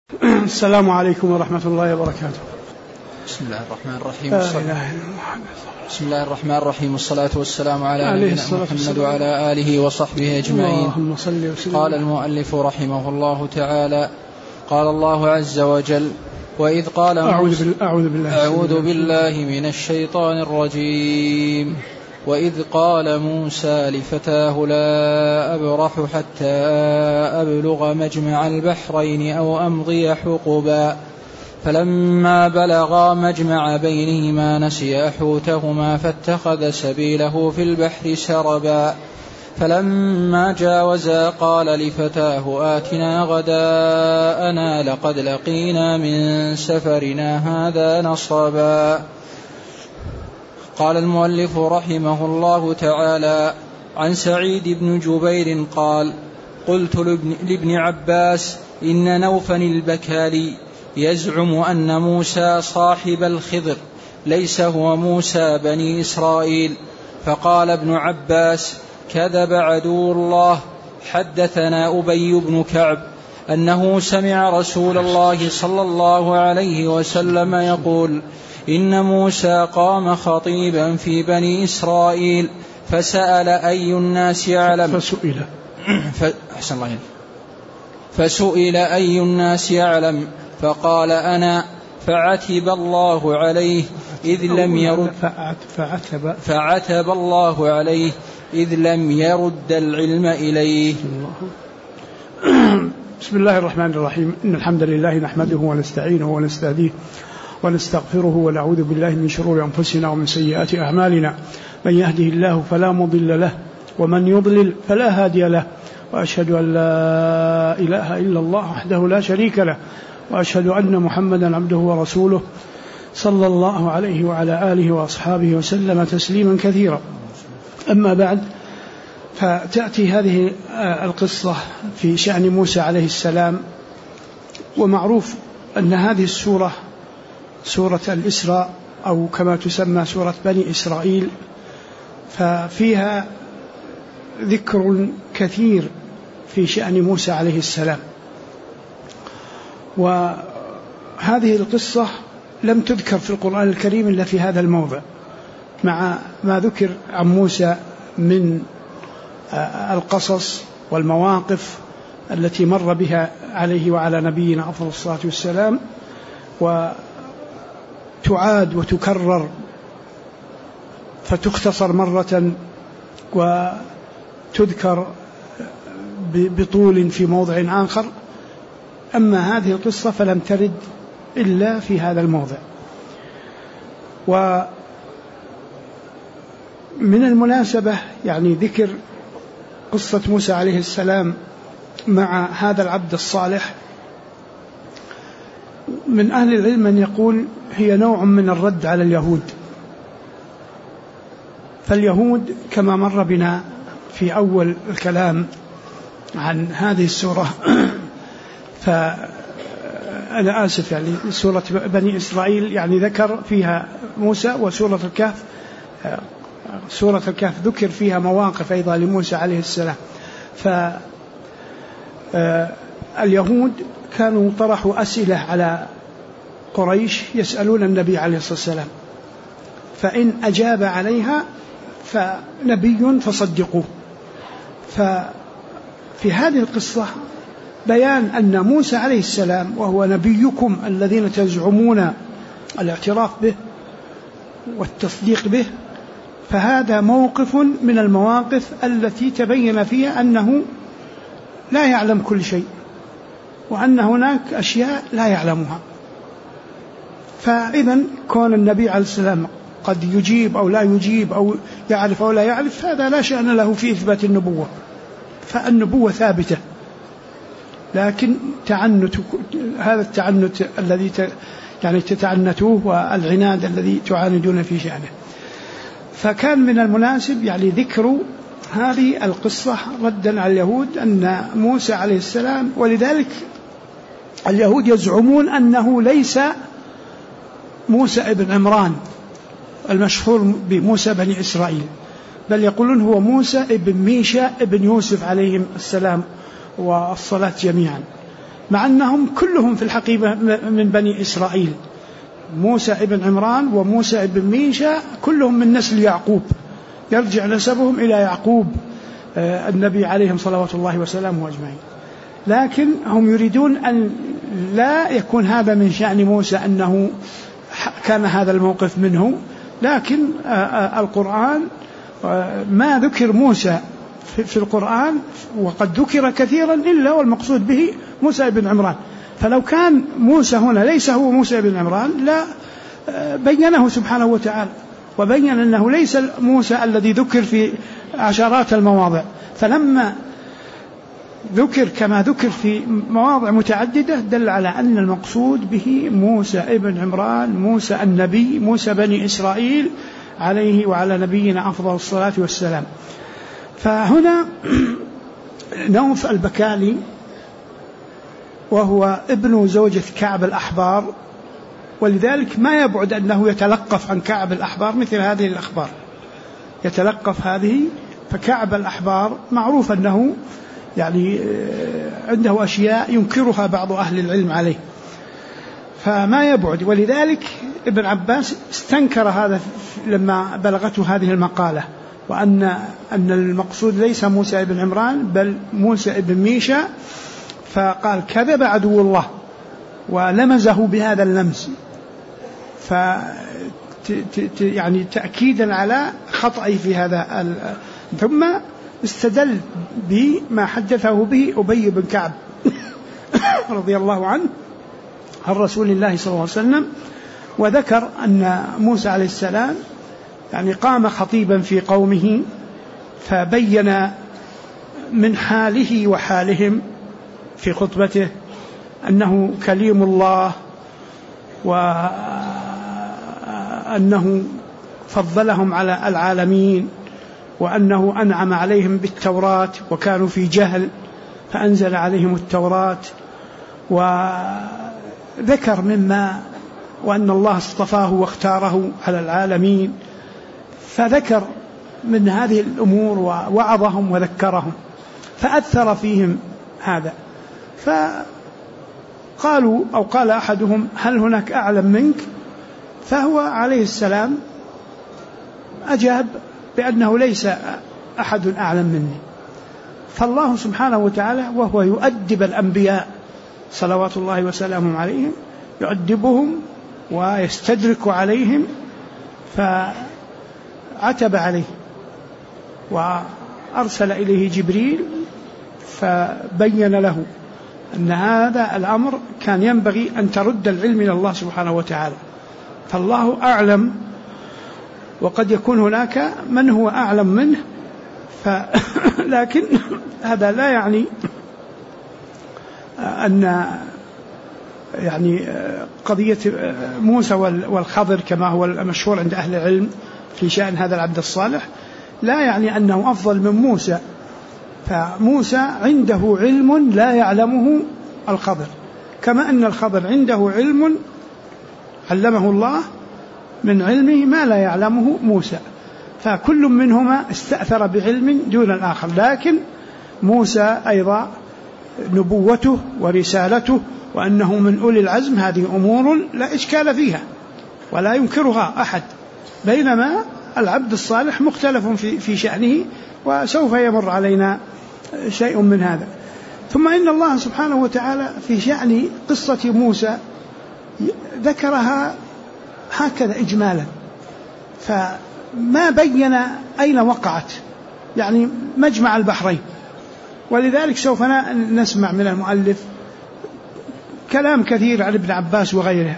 السلام عليكم ورحمة الله وبركاته. بسم الله الرحمن الرحيم والصلاة والسلام على نبينا محمد وعلى آله وصحبه أجمعين. قال المؤلف رحمه الله تعالى: قال الله عز وجل: وإذ قال أعوذ بالله من الشيطان الرجيم. وإذ قال موسى لفتاه: لا أبرح حتى أبلغ مجمع البحرين أو أمضي حقبا، فلما بلغا مجمع بينهما نسيا حوتهما فاتخذ سبيله في البحر سربا، فلما جاوزا قال لفتاه: آتنا غداءنا لقد لقينا من سفرنا هذا نصبا. قال المؤلف رحمه الله تعالى: عن سعيد بن جبير قال: قلت لابن عباس: إن نوفا البكالي يزعم أن موسى صاحب الخضر ليس هو موسى بني إسرائيل. فقال ابن عباس: كذب عدو الله. حدثنا أبي بن كعب أنه سمع رسول الله صلى الله عليه وسلم يقول: إن موسى قام خطيبا في بني إسرائيل فسأل أي الناس يعلم فسئل أي الناس يعلم فقال أنا، فعتب الله عليه إذ لم يرد فعتب الله عليه إذ لم يرد العلم إليه. بسم الله الرحمن الرحيم. إن الحمد لله نحمده ونستعينه ونستهديه ونستغفره ونعوذ بالله من شرور أنفسنا ومن سيئات أعمالنا. من يهده الله فلا مضل له ومن يضلل فلا هادي له، وأشهد أن لا إله إلا الله وحده لا شريك له، وأشهد أن محمدا عبده ورسوله صلى الله عليه وعلى آله وأصحابه وسلم تسليما كثيرا. أما بعد، فتأتي هذه القصة في شأن موسى عليه السلام. ومعروف أن هذه السورة سورة الإسراء، أو كما تسمى سورة بني إسرائيل، ففيها ذكر كثير في شأن موسى عليه السلام. وهذه القصة لم تذكر في القرآن الكريم إلا في هذا الموضع، مع ما ذكر عن موسى من القصص والمواقف التي مر بها عليه وعلى نبينا أفضل الصلاة والسلام، وتعاد وتكرر فتختصر مرة وتذكر بطول في موضع آخر. أما هذه القصة فلم ترد إلا في هذا الموضع. ومن المناسبة يعني ذكر قصة موسى عليه السلام مع هذا العبد الصالح، من أهل العلم من يقول هي نوع من الرد على اليهود. فاليهود كما مر بنا في أول الكلام عن هذه السورة فأنا آسف، يعني سورة بني إسرائيل يعني ذكر فيها موسى، وسورة الكهف ذكر فيها مواقف أيضا لموسى عليه السلام. فاليهود كانوا طرحوا أسئلة على قريش يسألون النبي عليه الصلاة والسلام، فإن أجاب عليها فنبي فصدقوه. ففي هذه القصة بيان أن موسى عليه السلام وهو نبيكم الذين تزعمون الاعتراف به والتصديق به، فهذا موقف من المواقف التي تبين فيها أنه لا يعلم كل شيء، وأن هناك أشياء لا يعلمها. فإذا كون النبي عليه السلام قد يجيب أو لا يجيب أو يعرف أو لا يعرف، هذا لا شأن له في إثبات النبوة، فالنبوة ثابتة. لكن هذا التعنت الذي يعني تتعنتوه والعناد الذي تعاندون في شأنه. فكان من المناسب يعني ذكر هذه القصة ردا على اليهود أن موسى عليه السلام، ولذلك اليهود يزعمون أنه ليس موسى ابن عمران المشهور بموسى بني إسرائيل، بل يقولون هو موسى ابن ميشا ابن يوسف عليهم السلام والصلاة جميعا. مع أنهم كلهم في الحقيقة من بني إسرائيل. موسى ابن عمران وموسى ابن ميشا كلهم من نسل يعقوب، يرجع نسبهم إلى يعقوب النبي عليهم صلوات الله وسلامه أجمعين. لكن هم يريدون أن لا يكون هذا من شأن موسى أنه كان هذا الموقف منه، لكن القرآن ما ذكر موسى في القرآن وقد ذكر كثيرا إلا والمقصود به موسى ابن عمران. فلو كان موسى هنا ليس هو موسى ابن عمران لا بينه سبحانه وتعالى وبين أنه ليس موسى الذي ذكر في عشرات المواضع. فلما ذكر كما ذكر في مواضع متعددة دل على أن المقصود به موسى ابن عمران، موسى النبي، موسى بني إسرائيل عليه وعلى نبينا أفضل الصلاة والسلام. فهنا نوف البكالي وهو ابن زوجة كعب الأحبار، ولذلك ما يبعد أنه يتلقف عن كعب الأحبار مثل هذه الأخبار، يتلقف هذه. فكعب الأحبار معروف أنه يعني عنده أشياء ينكرها بعض أهل العلم عليه، فما يبعد. ولذلك ابن عباس استنكر هذا لما بلغته هذه المقالة، وأن المقصود ليس موسى بن عمران بل موسى بن ميشا، فقال كذب عدو الله ولمزه بهذا اللمز، يعني تأكيدا على خطأه في هذا. ثم استدل بما حدثه به أبي بن كعب رضي الله عنه عن رسول الله صلى الله عليه وسلم، وذكر أن موسى عليه السلام يعني قام خطيبا في قومه فبين من حاله وحالهم في خطبته أنه كليم الله، وأنه فضلهم على العالمين، وأنه أنعم عليهم بالتوراة وكانوا في جهل فأنزل عليهم التوراة، وذكر مما وأن الله اصطفاه واختاره على العالمين. فذكر من هذه الأمور ووعظهم وذكرهم، فأثر فيهم هذا. فقالوا أو قال أحدهم هل هناك أعلم منك؟ فهو عليه السلام أجاب بأنه ليس أحد أعلم مني. فالله سبحانه وتعالى وهو يؤدب الأنبياء صلوات الله وسلامه عليهم يؤدبهم ويستدرك عليهم، فعتب عليه وأرسل إليه جبريل فبين له أن هذا الأمر كان ينبغي أن ترد العلم إلى الله سبحانه وتعالى، فالله أعلم وقد يكون هناك من هو أعلم منه. لكن هذا لا يعني أن يعني قضية موسى والخضر كما هو المشهور عند أهل العلم في شأن هذا العبد الصالح لا يعني أنه أفضل من موسى، فموسى عنده علم لا يعلمه الخضر، كما أن الخضر عنده علم علمه الله من علمه ما لا يعلمه موسى، فكل منهما استأثر بعلم دون الآخر. لكن موسى أيضا نبوته ورسالته وأنه من أولي العزم هذه أمور لا إشكال فيها ولا ينكرها أحد، بينما العبد الصالح مختلف في شأنه وسوف يمر علينا شيء من هذا. ثم إن الله سبحانه وتعالى في شأن قصة موسى ذكرها هكذا إجمالا، فما بين أين وقعت، يعني مجمع البحرين. ولذلك سوف نسمع من المؤلف كلام كثير عن ابن عباس وغيره،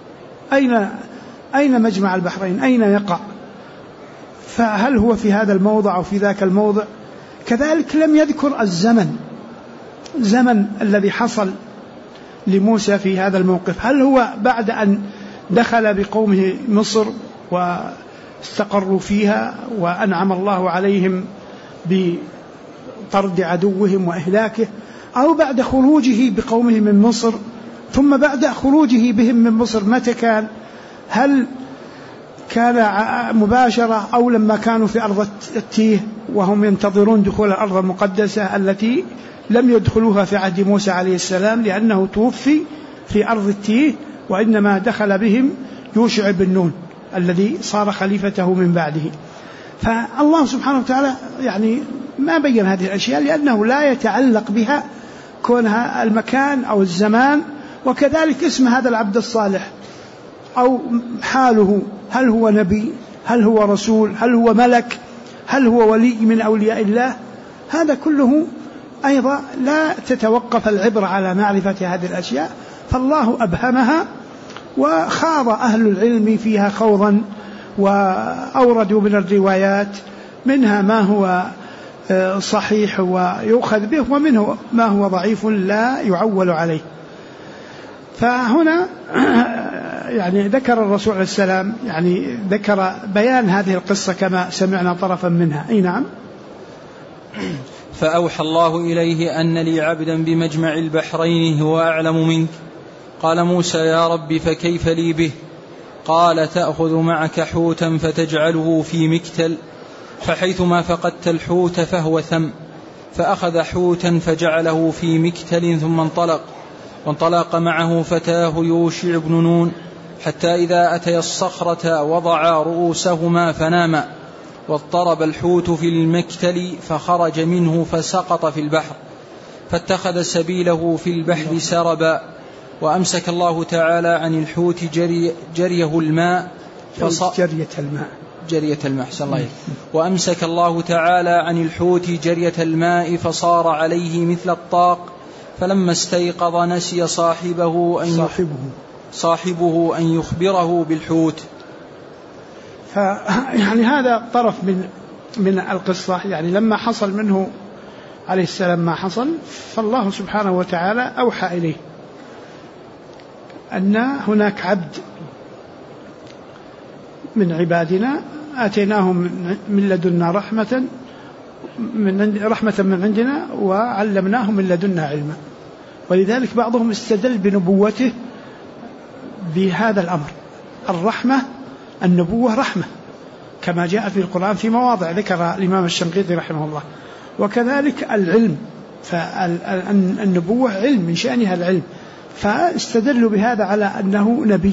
أين مجمع البحرين، أين يقع، فهل هو في هذا الموضع أو في ذاك الموضع. كذلك لم يذكر الزمن الذي حصل لموسى في هذا الموقف، هل هو بعد أن دخل بقومه مصر واستقروا فيها وأنعم الله عليهم بطرد عدوهم وإهلاكه، أو بعد خروجه بقومه من مصر، ثم بعد خروجه بهم من مصر متى كان، هل كان مباشرة أو لما كانوا في أرض التيه وهم ينتظرون دخول الأرض المقدسة التي لم يدخلوها في عهد موسى عليه السلام لأنه توفي في أرض التيه، وإنما دخل بهم يوشع بن نون الذي صار خليفته من بعده. فالله سبحانه وتعالى يعني ما بين هذه الأشياء لأنه لا يتعلق بها كونها المكان أو الزمان. وكذلك اسم هذا العبد الصالح أو حاله، هل هو نبي، هل هو رسول، هل هو ملك، هل هو ولي من أولياء الله، هذا كله أيضا لا تتوقف العبرة على معرفة هذه الأشياء، فالله أبهمها. وخاض أهل العلم فيها خوضا وأوردوا من الروايات منها ما هو صحيح ويؤخذ به، ومنه ما هو ضعيف لا يعول عليه. فهنا يعني ذكر الرسول عليه السلام يعني ذكر بيان هذه القصة كما سمعنا طرفا منها. أي نعم. فأوحى الله إليه أن لي عبدا بمجمع البحرين هو أعلم منك. قال موسى يا رب فكيف لي به؟ قال تأخذ معك حوتا فتجعله في مكتل، فحيثما فقدت الحوت فهو ثم. فأخذ حوتا فجعله في مكتل ثم وانطلق معه فتاه يوشع بن نون حتى إذا أتيا الصخرة وضعا رؤوسهما فناما، واضطرب الحوت في المكتل فخرج منه فسقط في البحر، فاتخذ سبيله في البحر سربا. وأمسك الله تعالى عن الحوت جريه الماء جرية الماء وأمسك الله تعالى عن الحوت جرية الماء فصار عليه مثل الطاق. فلما استيقظ نسي صاحبه أن يخبره بالحوت. يعني هذا طرف من القصة. يعني لما حصل منه عليه السلام ما حصل، فالله سبحانه وتعالى أوحى إليه أن هناك عبد من عبادنا آتيناه من لدنا رحمة من عندنا وعلمناه من لدنا علما. ولذلك بعضهم استدل بنبوته بهذا الأمر. الرحمة النبوة رحمة كما جاء في القرآن في مواضع ذكر الإمام الشنقيطي رحمه الله. وكذلك العلم، فالنبوة علم من شأنها العلم، فاستدلوا بهذا على أنه نبي.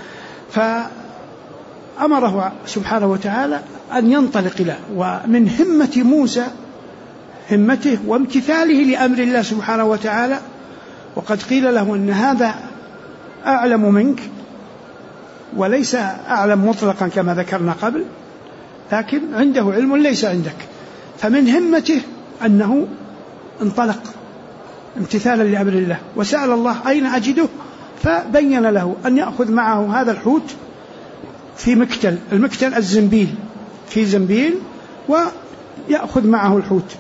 فأمره سبحانه وتعالى أن ينطلق له. ومن همة موسى همته وامتثاله لأمر الله سبحانه وتعالى، وقد قيل له أن هذا أعلم منك، وليس أعلم مطلقا كما ذكرنا قبل، لكن عنده علم ليس عندك. فمن همته أنه انطلق امتثالا لأمر الله، وسأل الله أين أجده، فبين له أن يأخذ معه هذا الحوت في مكتل. المكتل الزنبيل، في زنبيل ويأخذ معه الحوت.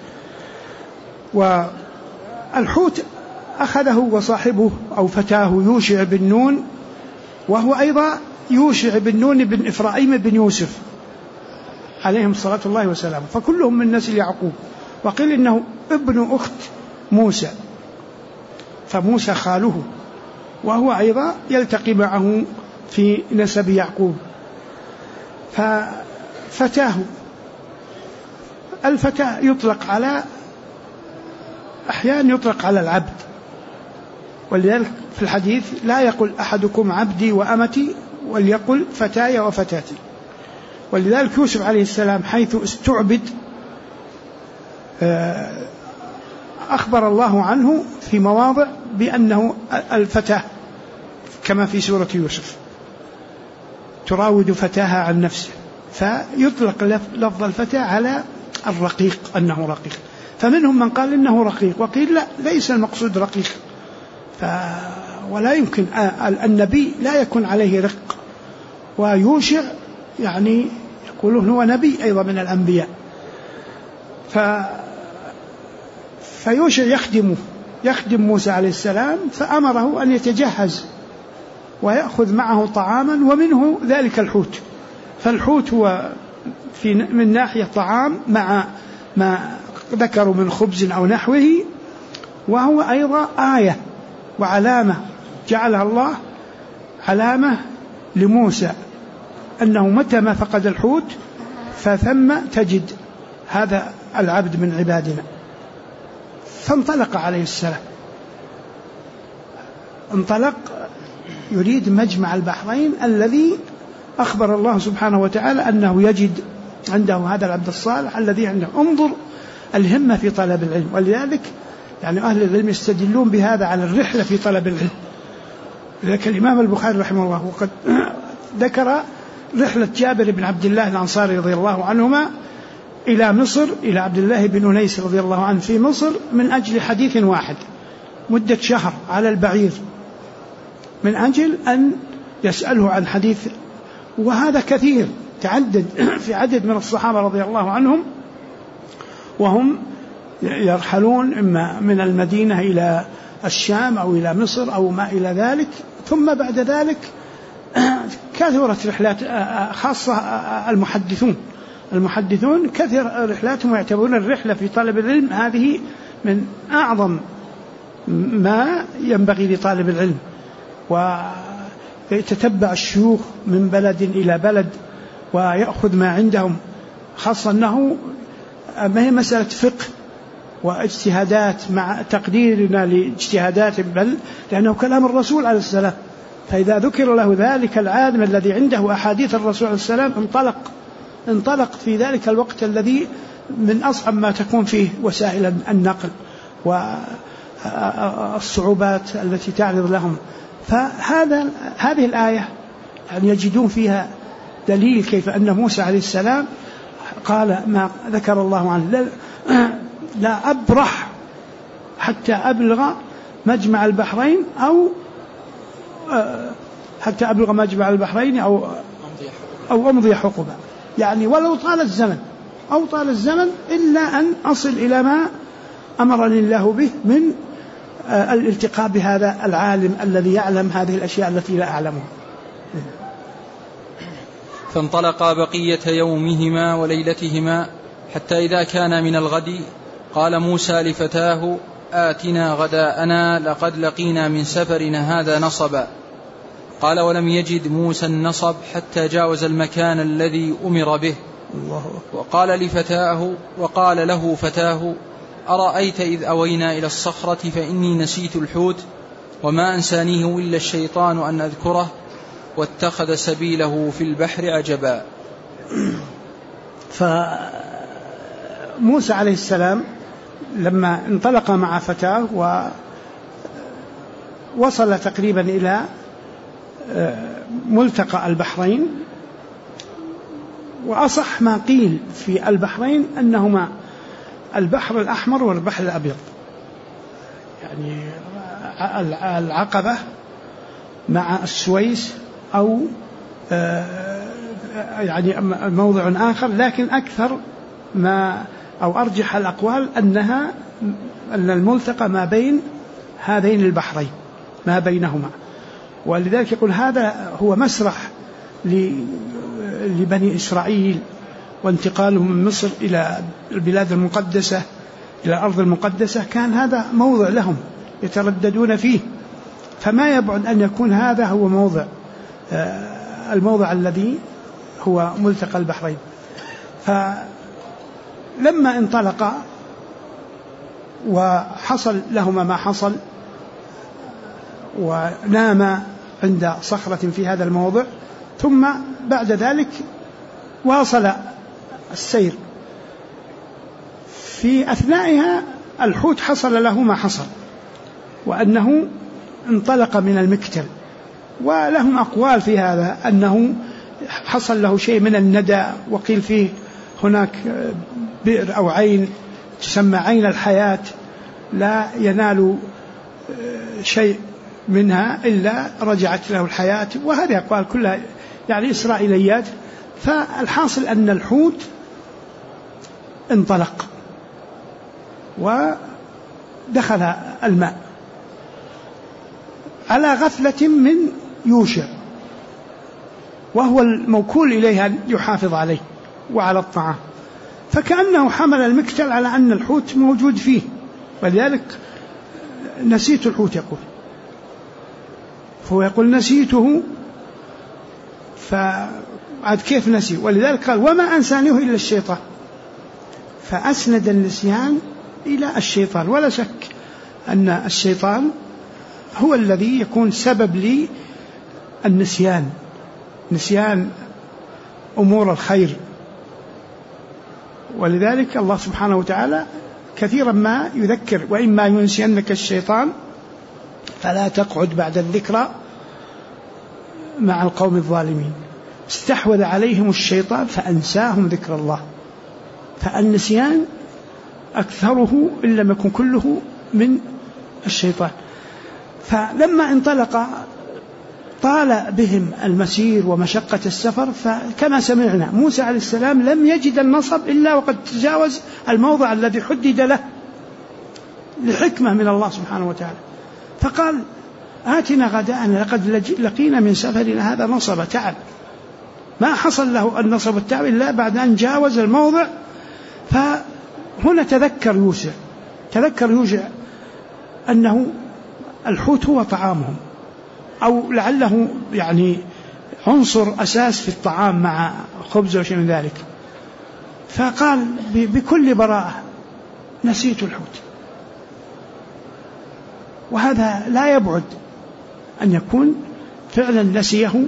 والحوت أخذه وصاحبه أو فتاه يوشع بن نون، وهو أيضا يوشع بن نون بن إفرايم بن يوسف عليهم الصلاة الله والسلام، فكلهم من نسل يعقوب. وقيل إنه ابن أخت موسى، فموسى خاله، وهو أيضا يلتقي معه في نسب يعقوب. ففتاه، الفتاة يطلق على أحيانا يطلق على العبد، ولذلك في الحديث لا يقول أحدكم عبدي وأمتي، وليقل فتاي وفتاتي. ولذلك يوسف عليه السلام حيث استعبد أخبر الله عنه في مواضع بأنه الفتاة، كما في سورة يوسف تراود فتاها عن نفسه، فيطلق لفظ الفتاة على الرقيق أنه رقيق. فمنهم من قال إنه رقيق، وقيل لا، ليس المقصود رقيق، ولا يمكن النبي لا يكون عليه رق. ويوشع يعني يقولون هو نبي أيضا من الأنبياء. فيوشع يخدم موسى عليه السلام، فأمره أن يتجهز ويأخذ معه طعاما، ومنه ذلك الحوت. فالحوت هو من ناحية طعام مع ما ذكروا من خبز أو نحوه، وهو أيضا آية وعلامة جعلها الله علامة لموسى أنه متى ما فقد الحوت فثم تجد هذا العبد من عبادنا. فانطلق عليه السلام، انطلق يريد مجمع البحرين الذي أخبر الله سبحانه وتعالى أنه يجد عنده هذا العبد الصالح الذي عنده. انظر الهمة في طلب العلم. ولذلك يعني أهل العلم يستدلون بهذا على الرحلة في طلب العلم. لذلك الإمام البخاري رحمه الله وقد ذكر رحلة جابر بن عبد الله الأنصاري رضي الله عنهما إلى مصر، إلى عبد الله بن أنيس رضي الله عنه في مصر، من أجل حديث واحد مدة شهر على البعير، من أجل أن يسأله عن حديث. وهذا كثير تعدد في عدد من الصحابة رضي الله عنهم وهم يرحلون إما من المدينة إلى الشام أو إلى مصر أو ما إلى ذلك. ثم بعد ذلك كثرت رحلات، خاصة المحدثون كثر رحلاتهم، ويعتبرون الرحلة في طلب العلم هذه من أعظم ما ينبغي لطالب العلم، ويتتبع الشيوخ من بلد إلى بلد ويأخذ ما عندهم، خاصة أنه ما هي مسألة فقه واجتهادات مع تقديرنا لاجتهادات، بل لأنه كلام الرسول عليه السلام. فإذا ذكر له ذلك العالم الذي عنده أحاديث الرسول عليه السلام انطلق في ذلك الوقت الذي من أصعب ما تكون فيه وسائل النقل والصعوبات التي تعرض لهم. هذه الآية يعني يجدون فيها دليل كيف أن موسى عليه السلام قال ما ذكر الله عنه: لا أبرح حتى أبلغ مجمع البحرين أو أمضي حقبا، يعني ولو طال الزمن إلا أن أصل إلى ما أمرني الله به من الالتقاء بهذا العالم الذي يعلم هذه الأشياء التي لا أعلمها. فانطلقا بقية يومهما وليلتهما حتى إذا كان من الغد قال موسى لفتاه: آتنا غداءنا لقد لقينا من سفرنا هذا نصبا. قال: ولم يجد موسى النصب حتى جاوز المكان الذي أمر به. وقال له فتاه: أرأيت إذ أوينا إلى الصخرة فإني نسيت الحوت وما أنسانيه إلا الشيطان أن أذكره واتخذ سبيله في البحر عجبا. فموسى عليه السلام لما انطلق مع فتاه ووصل تقريبا إلى ملتقى البحرين، وأصح ما قيل في البحرين أنهما البحر الأحمر والبحر الأبيض، يعني العقبة مع السويس أو يعني موضع آخر، لكن أكثر ما أو أرجح الأقوال أن الملتقى ما بين هذين البحرين ما بينهما. ولذلك يقول هذا هو مسرح لبني إسرائيل وانتقالهم من مصر إلى البلاد المقدسة إلى الأرض المقدسة، كان هذا موضع لهم يترددون فيه، فما يبعد أن يكون هذا هو الموضع الذي هو ملتقى البحرين. فلما انطلق وحصل لهما ما حصل ونام عند صخرة في هذا الموضع، ثم بعد ذلك واصل السير. في أثنائها الحوت حصل له ما حصل، وأنه انطلق من المكتل، ولهم أقوال في هذا أنه حصل له شيء من الندى، وقيل فيه هناك بئر أو عين تسمى عين الحياة لا ينال شيء منها إلا رجعت له الحياة، وهذه أقوال كلها يعني إسرائيليات. فالحاصل أن الحوت انطلق ودخل الماء على غفلة من يوشع، وهو الموكول إليه أن يحافظ عليه وعلى الطعام، فكأنه حمل المكتل على أن الحوت موجود فيه، ولذلك نسيت الحوت يقول، فهو يقول نسيته، فعاد كيف نسي؟ ولذلك قال وما أنسانيه إلا الشيطان، فأسند النسيان إلى الشيطان. ولا شك أن الشيطان هو الذي يكون سبب للنسيان، نسيان أمور الخير. ولذلك الله سبحانه وتعالى كثيرا ما يذكر: وإما ينسينك الشيطان فلا تقعد بعد الذكرى مع القوم الظالمين. استحوذ عليهم الشيطان فأنساهم ذكر الله. فالنسيان أكثره إن لم يكن كله من الشيطان. فلما انطلق طال بهم المسير ومشقة السفر، فكما سمعنا موسى عليه السلام لم يجد النصب إلا وقد تجاوز الموضع الذي حدد له لحكمة من الله سبحانه وتعالى. فقال: آتنا غداءنا لقد لقينا من سفرنا هذا نصب تعب. ما حصل له النصب والتعب إلا بعد أن جاوز الموضع. فهنا تذكر يوشع أنه الحوت هو طعامهم، أو لعله يعني عنصر أساس في الطعام مع خبز وشيء من ذلك. فقال بكل براءة: نسيت الحوت. وهذا لا يبعد أن يكون فعلا نسيه،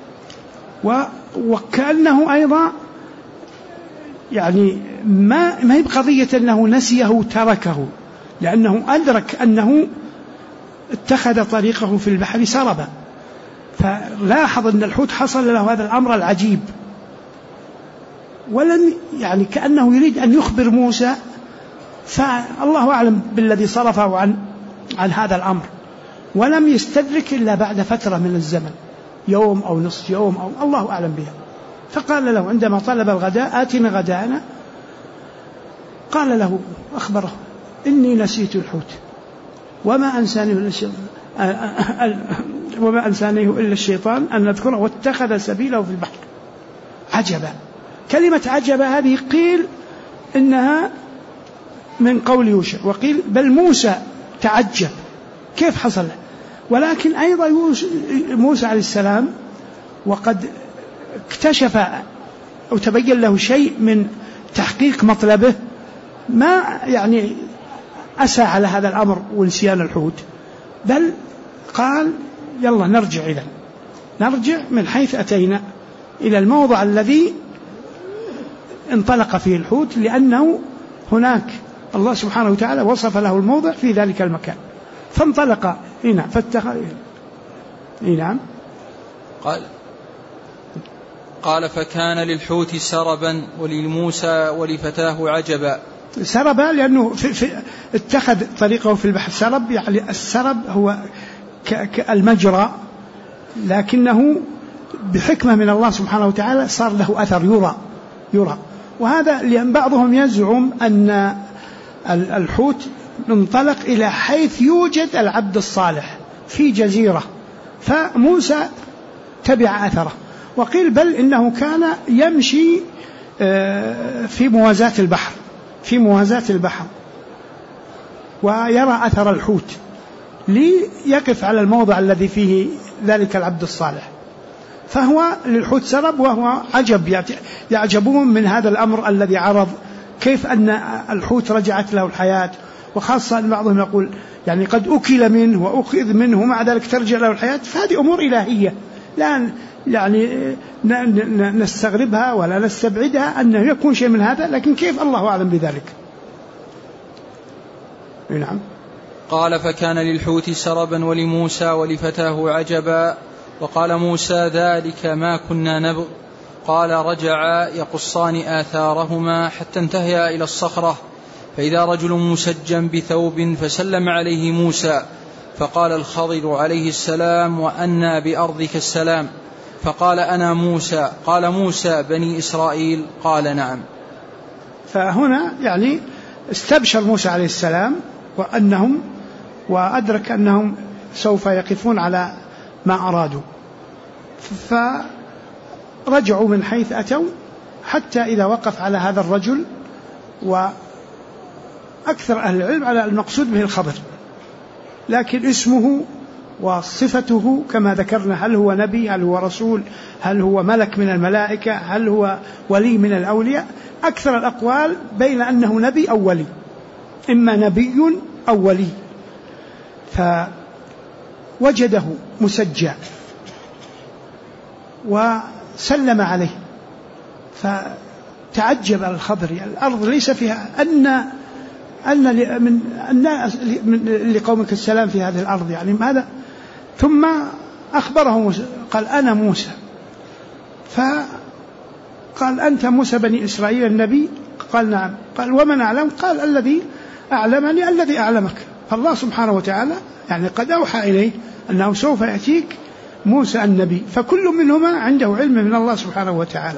وكأنه أيضا يعني ما هي بقضية أنه نسيه تركه، لأنه أدرك أنه اتخذ طريقه في البحر سربا. فلاحظ أن الحوت حصل له هذا الأمر العجيب، ولم يعني كأنه يريد أن يخبر موسى، فالله أعلم بالذي صرفه عن هذا الأمر، ولم يستدرك إلا بعد فترة من الزمن، يوم أو نصف يوم أو الله أعلم بها. فقال له عندما طلب الغداء: آتنا غداءنا. قال له أخبره: إني نسيت الحوت وما أنسانيه إلا الشيطان أن نذكره واتخذ سبيله في البحر. عجبا. كلمة عجبا هذه قيل إنها من قول يوشع، وقيل بل موسى تعجب كيف حصل. ولكن أيضا موسى عليه السلام وقد اكتشف أو تبين له شيء من تحقيق مطلبه، ما يعني أسى على هذا الأمر ونسيان الحوت، بل قال: يلا نرجع من حيث أتينا إلى الموضع الذي انطلق فيه الحوت، لأنه هناك الله سبحانه وتعالى وصف له الموضع في ذلك المكان. فانطلق هنا فاتخذ. نعم. قال: فكان للحوت سربا وللموسى ولفتاه عجبا. سربا لأنه اتخذ طريقه في البحر. سرب يعني السرب هو كالمجرى، لكنه بحكمة من الله سبحانه وتعالى صار له أثر يرى. وهذا لأن بعضهم يزعم أن الحوت انطلق إلى حيث يوجد العبد الصالح في جزيرة، فموسى تبع أثره. وقيل بل إنه كان يمشي في موازاة البحر ويرى أثر الحوت ليقف على الموضع الذي فيه ذلك العبد الصالح. فهو للحوت سرب، وهو عجب، يعجبون من هذا الأمر الذي عرض، كيف أن الحوت رجعت له الحياة. وخاصة أن بعضهم يقول يعني قد أكل منه وأخذ منه ومع ذلك ترجع له الحياة. فهذه أمور إلهية لا يعني نستغربها ولا نستبعدها أنه يكون شيء من هذا، لكن كيف الله أعلم بذلك. نعم. قال: فكان للحوت سربا ولموسى ولفتاه عجبا. وقال موسى: ذلك ما كنا نبغ. قال: رجعا يقصان آثارهما حتى انتهيا إلى الصخرة، فإذا رجل مسجى بثوب فسلم عليه موسى، فقال الخضر عليه السلام: وأنى بأرضك السلام؟ فقال: أنا موسى. قال موسى: بني إسرائيل؟ قال: نعم. فهنا يعني استبشر موسى عليه السلام وأدرك أنهم سوف يقفون على ما أرادوا، فرجعوا من حيث أتوا حتى إذا وقف على هذا الرجل. وأكثر أهل العلم على المقصود به الخضر، لكن اسمه وصفته كما ذكرنا، هل هو نبي، هل هو رسول، هل هو ملك من الملائكة، هل هو ولي من الأولياء، أكثر الأقوال بين أنه نبي أو ولي، إما نبي أو ولي، فوجده مسجى وسلم عليه، فتعجب الخضر، يعني الأرض ليس فيها من لقومك السلام في هذه الأرض، يعني ماذا؟ ثم أخبره موسى قال أنا موسى، فقال أنت موسى بني إسرائيل النبي؟ قال نعم. قال ومن أعلم؟ قال الذي أعلمني الذي أعلمك. فالله سبحانه وتعالى يعني قد أوحى إليه أنه سوف يأتيك موسى النبي، فكل منهما عنده علم من الله سبحانه وتعالى.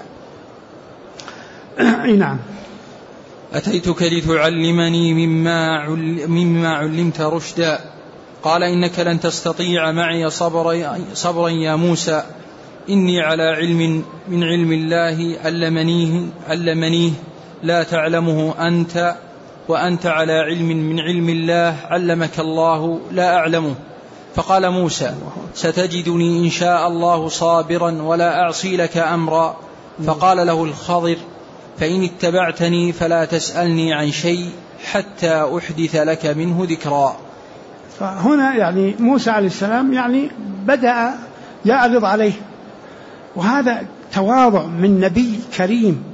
نعم. أتيتك لتعلمني مما علمت رشدا، قال إنك لن تستطيع معي صبرا يا موسى، إني على علم من علم الله علمنيه لا تعلمه أنت، وأنت على علم من علم الله علمك الله لا أعلمه. فقال موسى ستجدني إن شاء الله صابرا ولا أعصي لك أمرا. فقال له الخضر فإن اتبعتني فلا تسألني عن شيء حتى أحدث لك منه ذكرا. فهنا يعني موسى عليه السلام يعني بدأ يعرض عليه، وهذا تواضع من نبي كريم،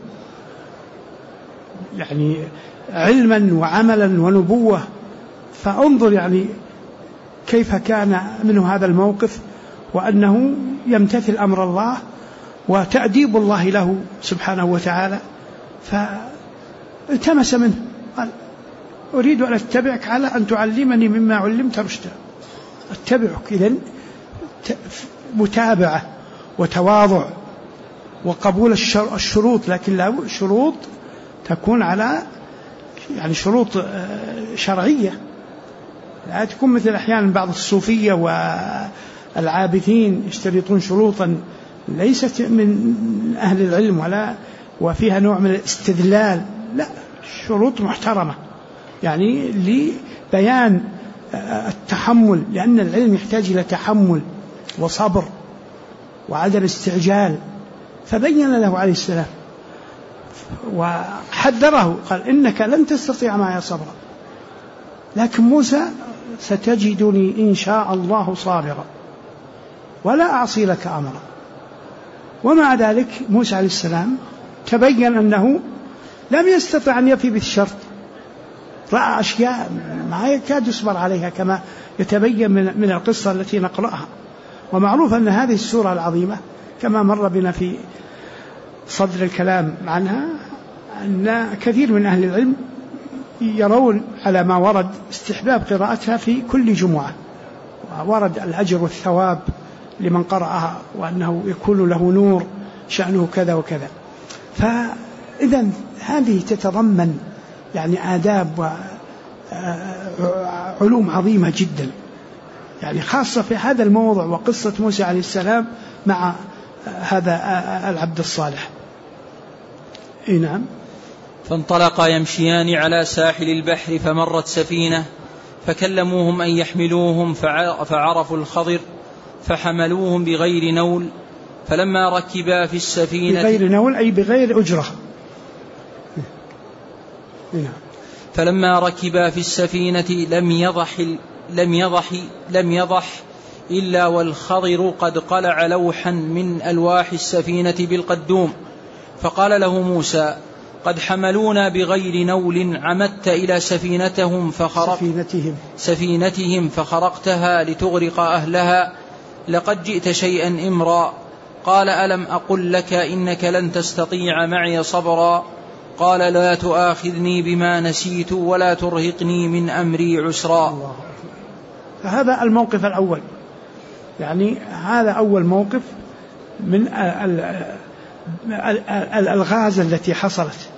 يعني علما وعملا ونبوة. فانظر يعني كيف كان منه هذا الموقف، وأنه يمتثل أمر الله وتأديب الله له سبحانه وتعالى. فالتمس منه قال أريد أن أتبعك على أن تعلمني مما علمت رشدا. أتبعك إذن متابعة وتواضع وقبول الشروط، لكن لا شروط تكون على يعني شروط شرعية، لا تكون مثل أحيانا بعض الصوفية والعابثين يشترطون شروطا ليست من أهل العلم وفيها نوع من الاستدلال. لا، شروط محترمة يعني لبيان التحمل، لأن العلم يحتاج إلى تحمل وصبر وعدم استعجال. فبين له عليه السلام وحذره قال إنك لن تستطيع معي صبرا، لكن موسى ستجدني إن شاء الله صابرا ولا أعصي لك أمرا. ومع ذلك موسى عليه السلام تبين أنه لم يستطع أن يفي بالشرط، رأى أشياء ما يكاد يصبر عليها كما يتبين من القصة التي نقرأها. ومعروف أن هذه السورة العظيمة كما مر بنا في صدر الكلام عنها أن كثير من أهل العلم يرون على ما ورد استحباب قراءتها في كل جمعة، وورد الأجر والثواب لمن قرأها، وأنه يكون له نور شأنه كذا وكذا. فإذا هذه تتضمن يعني آداب وعلوم عظيمة جدا، يعني خاصة في هذا الموضوع وقصة موسى عليه السلام مع هذا العبد الصالح. نعم. فانطلقا يمشيان على ساحل البحر، فمرت سفينة فكلموهم أن يحملوهم، فعرفوا الخضر فحملوهم بغير نول. فلما ركبا في السفينة بغير نول أي بغير أجرة. فلما ركبا في السفينة لم يضح إلا والخضر قد قلع لوحا من ألواح السفينة بالقدوم. فقال له موسى قد حملونا بغير نول، عمدت إلى سفينتهم فخرقتها لتغرق أهلها، لقد جئت شيئا إمرا. قال ألم أقل لك إنك لن تستطيع معي صبرا. قال لا تؤاخذني بما نسيت ولا ترهقني من أمري عسرا. هذا الموقف الأول، يعني هذا أول موقف من الألغاز التي حصلت.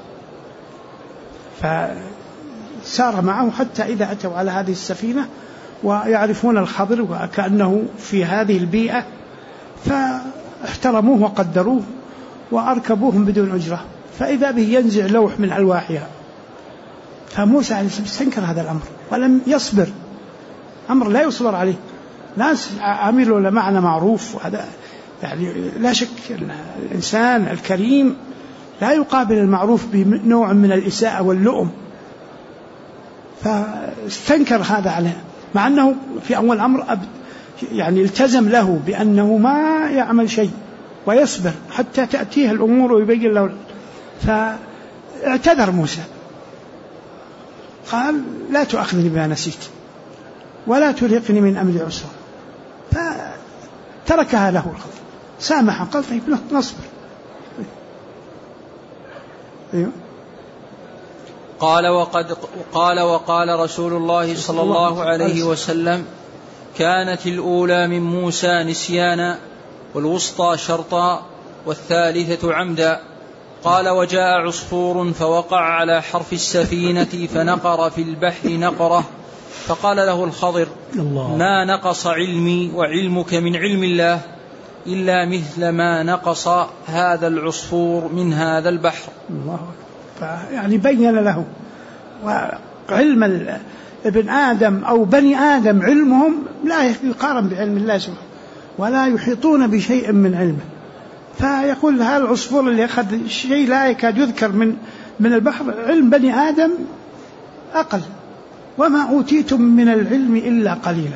فسار معه حتى إذا أتوا على هذه السفينة ويعرفون الخضر وكأنه في هذه البيئة، فاحترموه وقدروه وأركبوهم بدون أجرة، فإذا به ينزع لوح من ألواحها. فموسى عليه السلام استنكر هذا الأمر ولم يصبر، أمر لا يصبر عليه. ناس عملوا لمعنى معروف، وهذا يعني لا شك أن الإنسان الكريم لا يقابل المعروف بنوع من الإساءة واللؤم. فاستنكر هذا عليه، مع أنه في أول الأمر يعني التزم له بأنه ما يعمل شيء ويصبر حتى تأتيه الأمور ويبين له. فاعتذر موسى قال لا تؤاخذني بما نسيت ولا ترهقني من أمري عسرا، فتركها له الخضر، سامح، قال طيب نصبر. أيوه. وقال رسول الله صلى الله عليه وسلم: كانت الأولى من موسى نسيانا، والوسطى شرطا، والثالثة عمدا. قال: وجاء عصفور فوقع على حرف السفينة فنقر في البحر نقرة، فقال له الخضر: ما نقص علمي وعلمك من علم الله إلا مثل ما نقص هذا العصفور من هذا البحر. الله. يعني بين له، وعلم ابن آدم أو بني آدم علمهم لا يقارن بعلم الله سبحانه، ولا يحيطون بشيء من علمه. فيقول هذا العصفور اللي أخذ شيء لا يكاد يذكر من البحر، علم بني آدم أقل. وما أوتيتم من العلم إلا قليلا.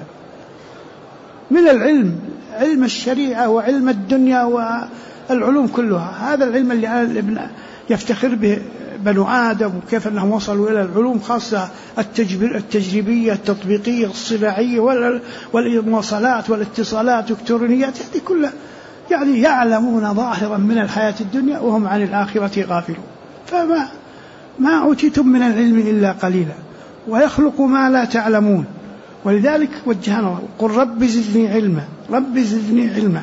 من العلم، علم الشريعة وعلم الدنيا والعلوم كلها، هذا العلم اللي يفتخر به بنو آدم، وكيف أنهم وصلوا إلى العلوم خاصة التجريبية التطبيقية الصناعية والمواصلات والاتصالات والإلكترونيات، هذه كلها يعني يعلمون ظاهرا من الحياة الدنيا وهم عن الآخرة غافلون. فما أوتيتم من العلم إلا قليلا ويخلق ما لا تعلمون. ولذلك وجهنا قل رب زدني علما، رب زدني علما.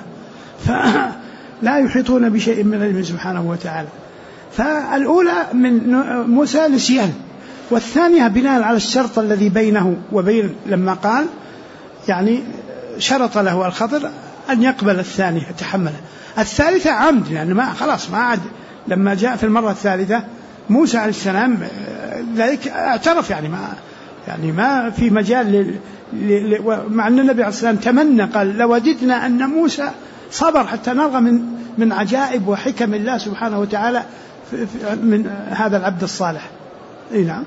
فلا يحيطون بشيء من علمه سبحانه وتعالى. فالأولى من موسى نسيان، والثانية بناء على الشرط الذي بينه وبين، لما قال يعني شرط له الخضر أن يقبل الثانية تحمله. الثالثة عمد، يعني ما خلاص ما عاد. لما جاء في المرة الثالثة موسى عليه السلام ذلك اعترف، يعني ما في مجال مع أن النبي عليه السلام تمنى قال لوددنا أن موسى صبر حتى نرى من عجائب وحكم الله سبحانه وتعالى من هذا العبد الصالح. نعم.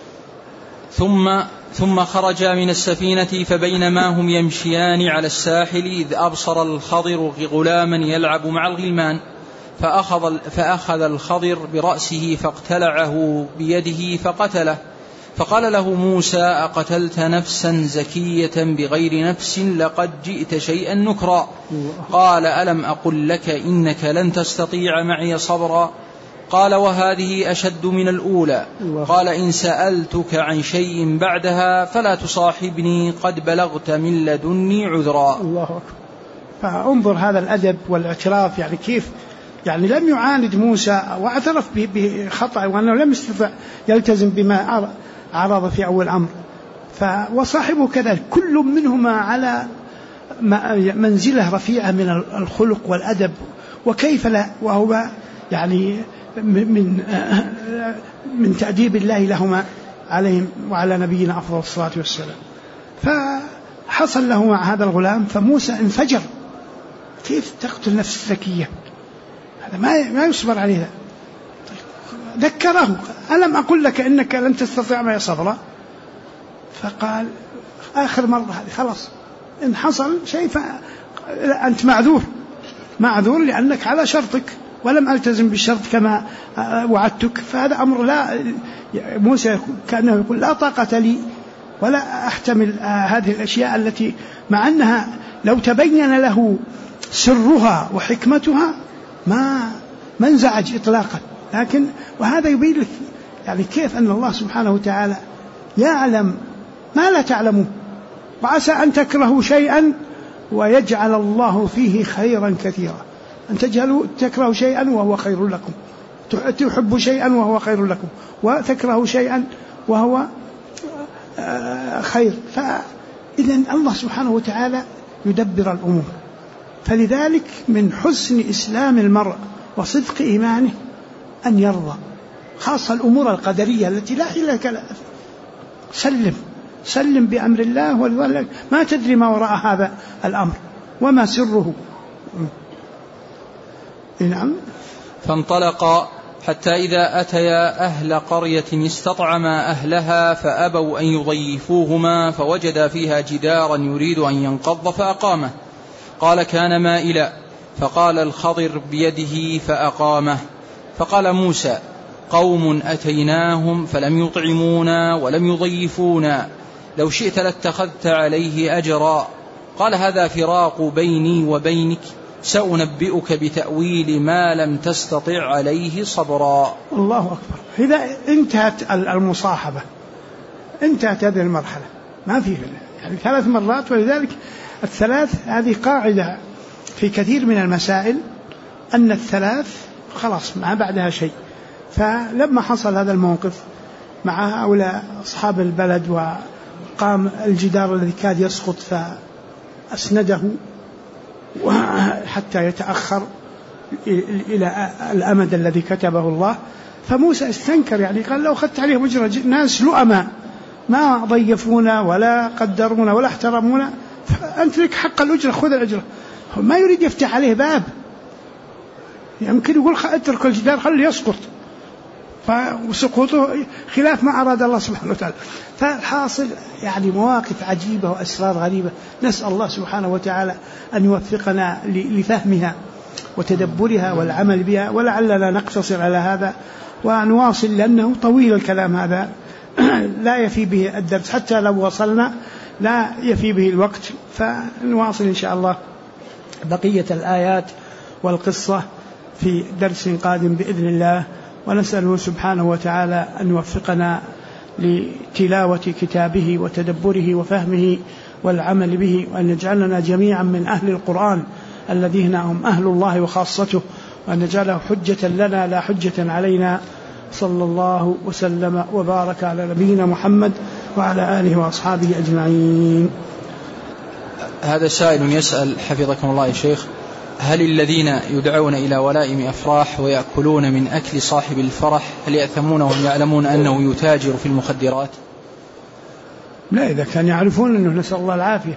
ثم خرجا من السفينة فبينما هم يمشيان على الساحل إذ أبصر الخضر غلاما يلعب مع الغلمان، فأخذ الخضر برأسه فاقتلعه بيده فقتله. فقال له موسى: أقتلت نفسا زكية بغير نفس لقد جئت شيئا نكرا. قال: ألم أقل لك إنك لن تستطيع معي صبرا. قال: وهذه أشد من الأولى. قال: إن سألتك عن شيء بعدها فلا تصاحبني قد بلغت من لدني عذرا. الله أكبر. فانظر هذا الأدب والاعتراف، يعني كيف يعني لم يعاند موسى واعترف بخطأ وأنه لم يستطع يلتزم بما عرض في أول أمر. وصاحبه كذلك، كل منهما على منزلة رفيعة من الخلق والأدب، وكيف لا وهو يعني من تأديب الله لهما عليهم وعلى نبينا أفضل الصلاة والسلام. فحصل له مع هذا الغلام، فموسى انفجر. كيف تقتل نفس ذكية؟ هذا ما يصبر عليه. ذكره: ألم أقل لك إنك لن تستطيع معي صبرا. فقال: آخر مرة هذه خلاص، إن حصل شيء فأنت معذور لأنك على شرطك ولم ألتزم بالشرط كما وعدتك. فهذا أمر لا، موسى كأنه يقول لا طاقة لي ولا أحتمل هذه الأشياء التي مع أنها لو تبين له سرها وحكمتها ما انزعج إطلاقا. لكن وهذا يبين لك يعني كيف أن الله سبحانه وتعالى يعلم ما لا تعلمون. وعسى أن تكرهوا شيئا ويجعل الله فيه خيرا كثيرا. أن تكرهوا شيئا وهو خير لكم، تحبوا شيئا وهو خير لكم، وتكرهوا شيئا وهو خير. فإذن الله سبحانه وتعالى يدبر الأمور. فلذلك من حسن إسلام المرء وصدق إيمانه أن يرضى، خاصة الأمور القدرية التي لا حيلة لك. سلم بأمر الله، ولذلك ما تدري ما وراء هذا الأمر وما سره. نعم. فانطلقا حتى إذا أتيا أهل قرية استطعما أهلها فأبوا أن يضيفوهما فوجدا فيها جدارا يريد أن ينقض فأقامه. قال كان مائلا، فقال الخضر بيده فأقامه. فقال موسى قوم أتيناهم فلم يطعمونا ولم يضيفونا، لو شئت لاتخذت عليه أجرا. قال هذا فراق بيني وبينك، سأنبئك بتأويل ما لم تستطع عليه صبرا. الله أكبر. إذا انتهت المصاحبة، انتهت هذه المرحلة، ما فيه يعني 3 مرات. ولذلك الثلاث هذه قاعدة في كثير من المسائل، أن الثلاث خلاص ما بعدها شيء. فلما حصل هذا الموقف مع هؤلاء أصحاب البلد وقام الجدار الذي كاد يسقط فأسنده حتى يتأخر إلى الأمد الذي كتبه الله، فموسى استنكر، يعني قال لو أخذت عليهم أجر ناس لؤماء ما ضيفونا ولا قدرونا ولا احترمونا، فأنت لك حق الأجرة، خذ الأجرة. ما يريد يفتح عليه باب، يمكن يقول اترك الجدار خليه يسقط، فسقوطه خلاف ما أراد الله سبحانه وتعالى. فالحاصل يعني مواقف عجيبة وأسرار غريبة، نسأل الله سبحانه وتعالى أن يوفقنا لفهمها وتدبرها والعمل بها، ولعلنا نقتصر على هذا ونواصل، لأنه طويل الكلام هذا لا يفي به الدرس، حتى لو وصلنا لا يفي به الوقت. فنواصل إن شاء الله بقية الآيات والقصة في درس قادم بإذن الله، ونسأله سبحانه وتعالى أن يوفقنا لتلاوة كتابه وتدبره وفهمه والعمل به، وأن يجعلنا جميعا من أهل القرآن الذين هم أهل الله وخاصته، وأن يجعله حجة لنا لا حجة علينا. صلى الله وسلم وبارك على نبينا محمد وعلى آله وأصحابه أجمعين. هذا سائل يسأل حفظكم الله يا شيخ: هل الذين يدعون إلى ولائم أفراح ويأكلون من أكل صاحب الفرح هل يأثمون وهم يعلمون أنه يتاجر في المخدرات؟ لا، إذا كان يعرفون أنه نسأل الله العافية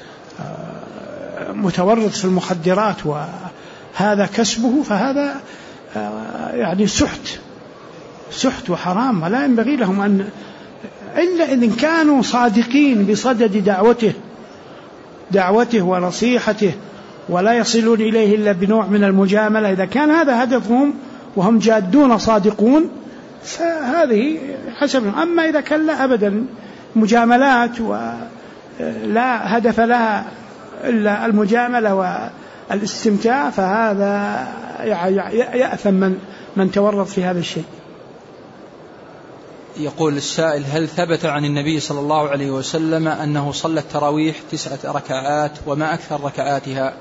متورط في المخدرات وهذا كسبه، فهذا يعني سحت وحرام، ولا ينبغي لهم أن، إلا إذن كانوا صادقين بصدد دعوته ونصيحته ولا يصلون إليه إلا بنوع من المجاملة. إذا كان هذا هدفهم وهم جادون صادقون فهذه حسب. أما إذا كان لا أبدا مجاملات ولا هدف لها إلا المجاملة والاستمتاع، فهذا يأثم من تورط في هذا الشيء. يقول السائل: هل ثبت عن النبي صلى الله عليه وسلم أنه صلى التراويح 9 ركعات وما أكثر ركعاتها؟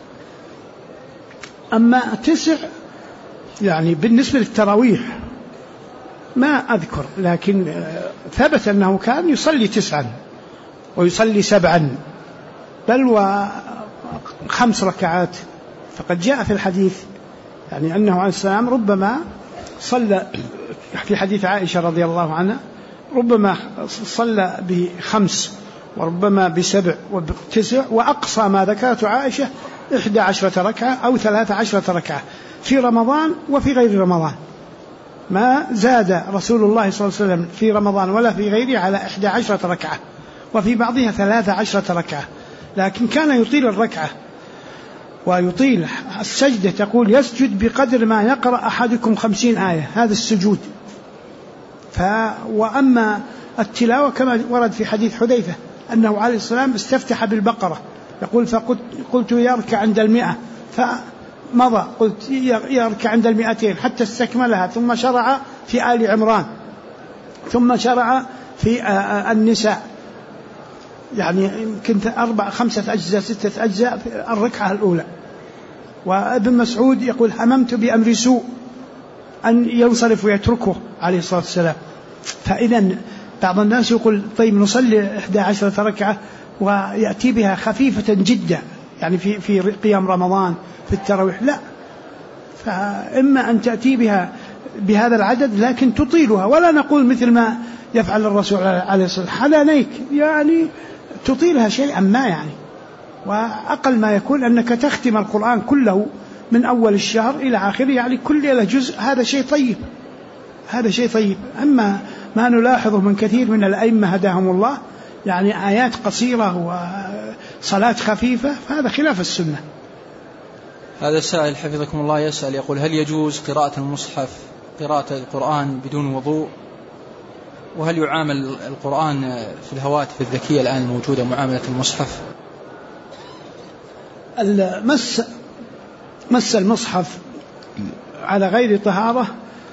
أما 9 يعني بالنسبة للتراويح ما أذكر، لكن ثبت أنه كان يصلي 9 ويصلي 7 بل و5 ركعات. فقد جاء في الحديث يعني أنه عليه السلام ربما صلى في حديث عائشة رضي الله عنها ربما صلى ب5 وربما ب7 وب9، وأقصى ما ذكرت عائشة 11 ركعة أو 13 ركعة في رمضان وفي غير رمضان. ما زاد رسول الله صلى الله عليه وسلم في رمضان ولا في غيره على 11 ركعة، وفي بعضها 13 ركعة، لكن كان يطيل الركعة ويطيل السجدة. تقول يسجد بقدر ما يقرأ أحدكم 50 آية، هذا السجود. وأما التلاوة كما ورد في حديث حذيفة أنه عليه السلام استفتح بالبقرة، يقول فقلت يركع عند 100، فمضى قلت يركع عند 200 حتى استكملها، ثم شرع في آل عمران، ثم شرع في النساء، يعني يمكن 4 5 أجزاء 6 أجزاء في الركعة الأولى. وابن مسعود يقول هممت بأمر سوء أن ينصرف ويتركه عليه الصلاة والسلام. فإذا بعض الناس يقول طيب نصلي 11 ركعة ويأتي بها خفيفة جدا، يعني في قيام رمضان في التراويح، لا، فإما أن تأتي بها بهذا العدد لكن تطيلها، ولا نقول مثل ما يفعل الرسول عليه الصلاة والسلام حلانيك، يعني تطيلها شيئا ما يعني. وأقل ما يكون أنك تختم القرآن كله من أول الشهر إلى آخره، يعني كل ليلة جزء، هذا شيء طيب، هذا شيء طيب. أما ما نلاحظه من كثير من الأئمة هداهم الله، يعني آيات قصيرة وصلاة خفيفة، فهذا خلاف السنة. هذا سائل حفظكم الله يسأل يقول: هل يجوز قراءة المصحف، قراءة القرآن بدون وضوء؟ وهل يعامل القرآن في الهواتف الذكية الآن الموجودة معاملة المصحف؟ مس المصحف على غير طهارة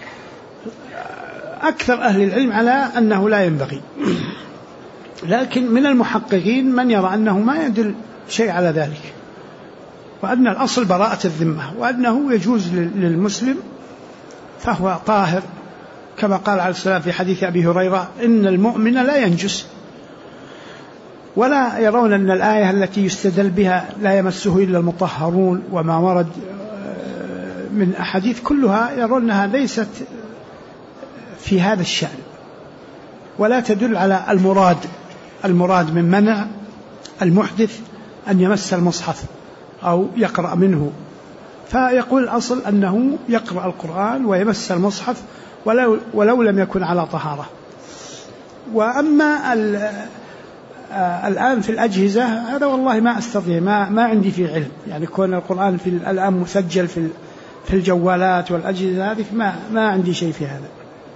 أكثر أهل العلم على أنه لا ينبغي، لكن من المحققين من يرى أنه ما يدل شيء على ذلك، وأن الأصل براءة الذمة، وأنه يجوز للمسلم فهو طاهر، كما قال عليه السلام في حديث أبي هريرة: إن المؤمن لا ينجس. ولا يرون أن الآية التي يستدل بها لا يمسه إلا المطهرون وما ورد من أحاديث كلها يرون أنها ليست في هذا الشأن، ولا تدل على المراد من منع المحدث أن يمس المصحف أو يقرأ منه. فيقول الأصل أنه يقرأ القرآن ويمس المصحف ولو لم يكن على طهارة. وأما الآن في الأجهزة هذا والله ما أستطيع، ما عندي فيه علم، يعني كون القرآن الآن مسجل في الجوالات والأجهزة هذه ما عندي شيء في هذا.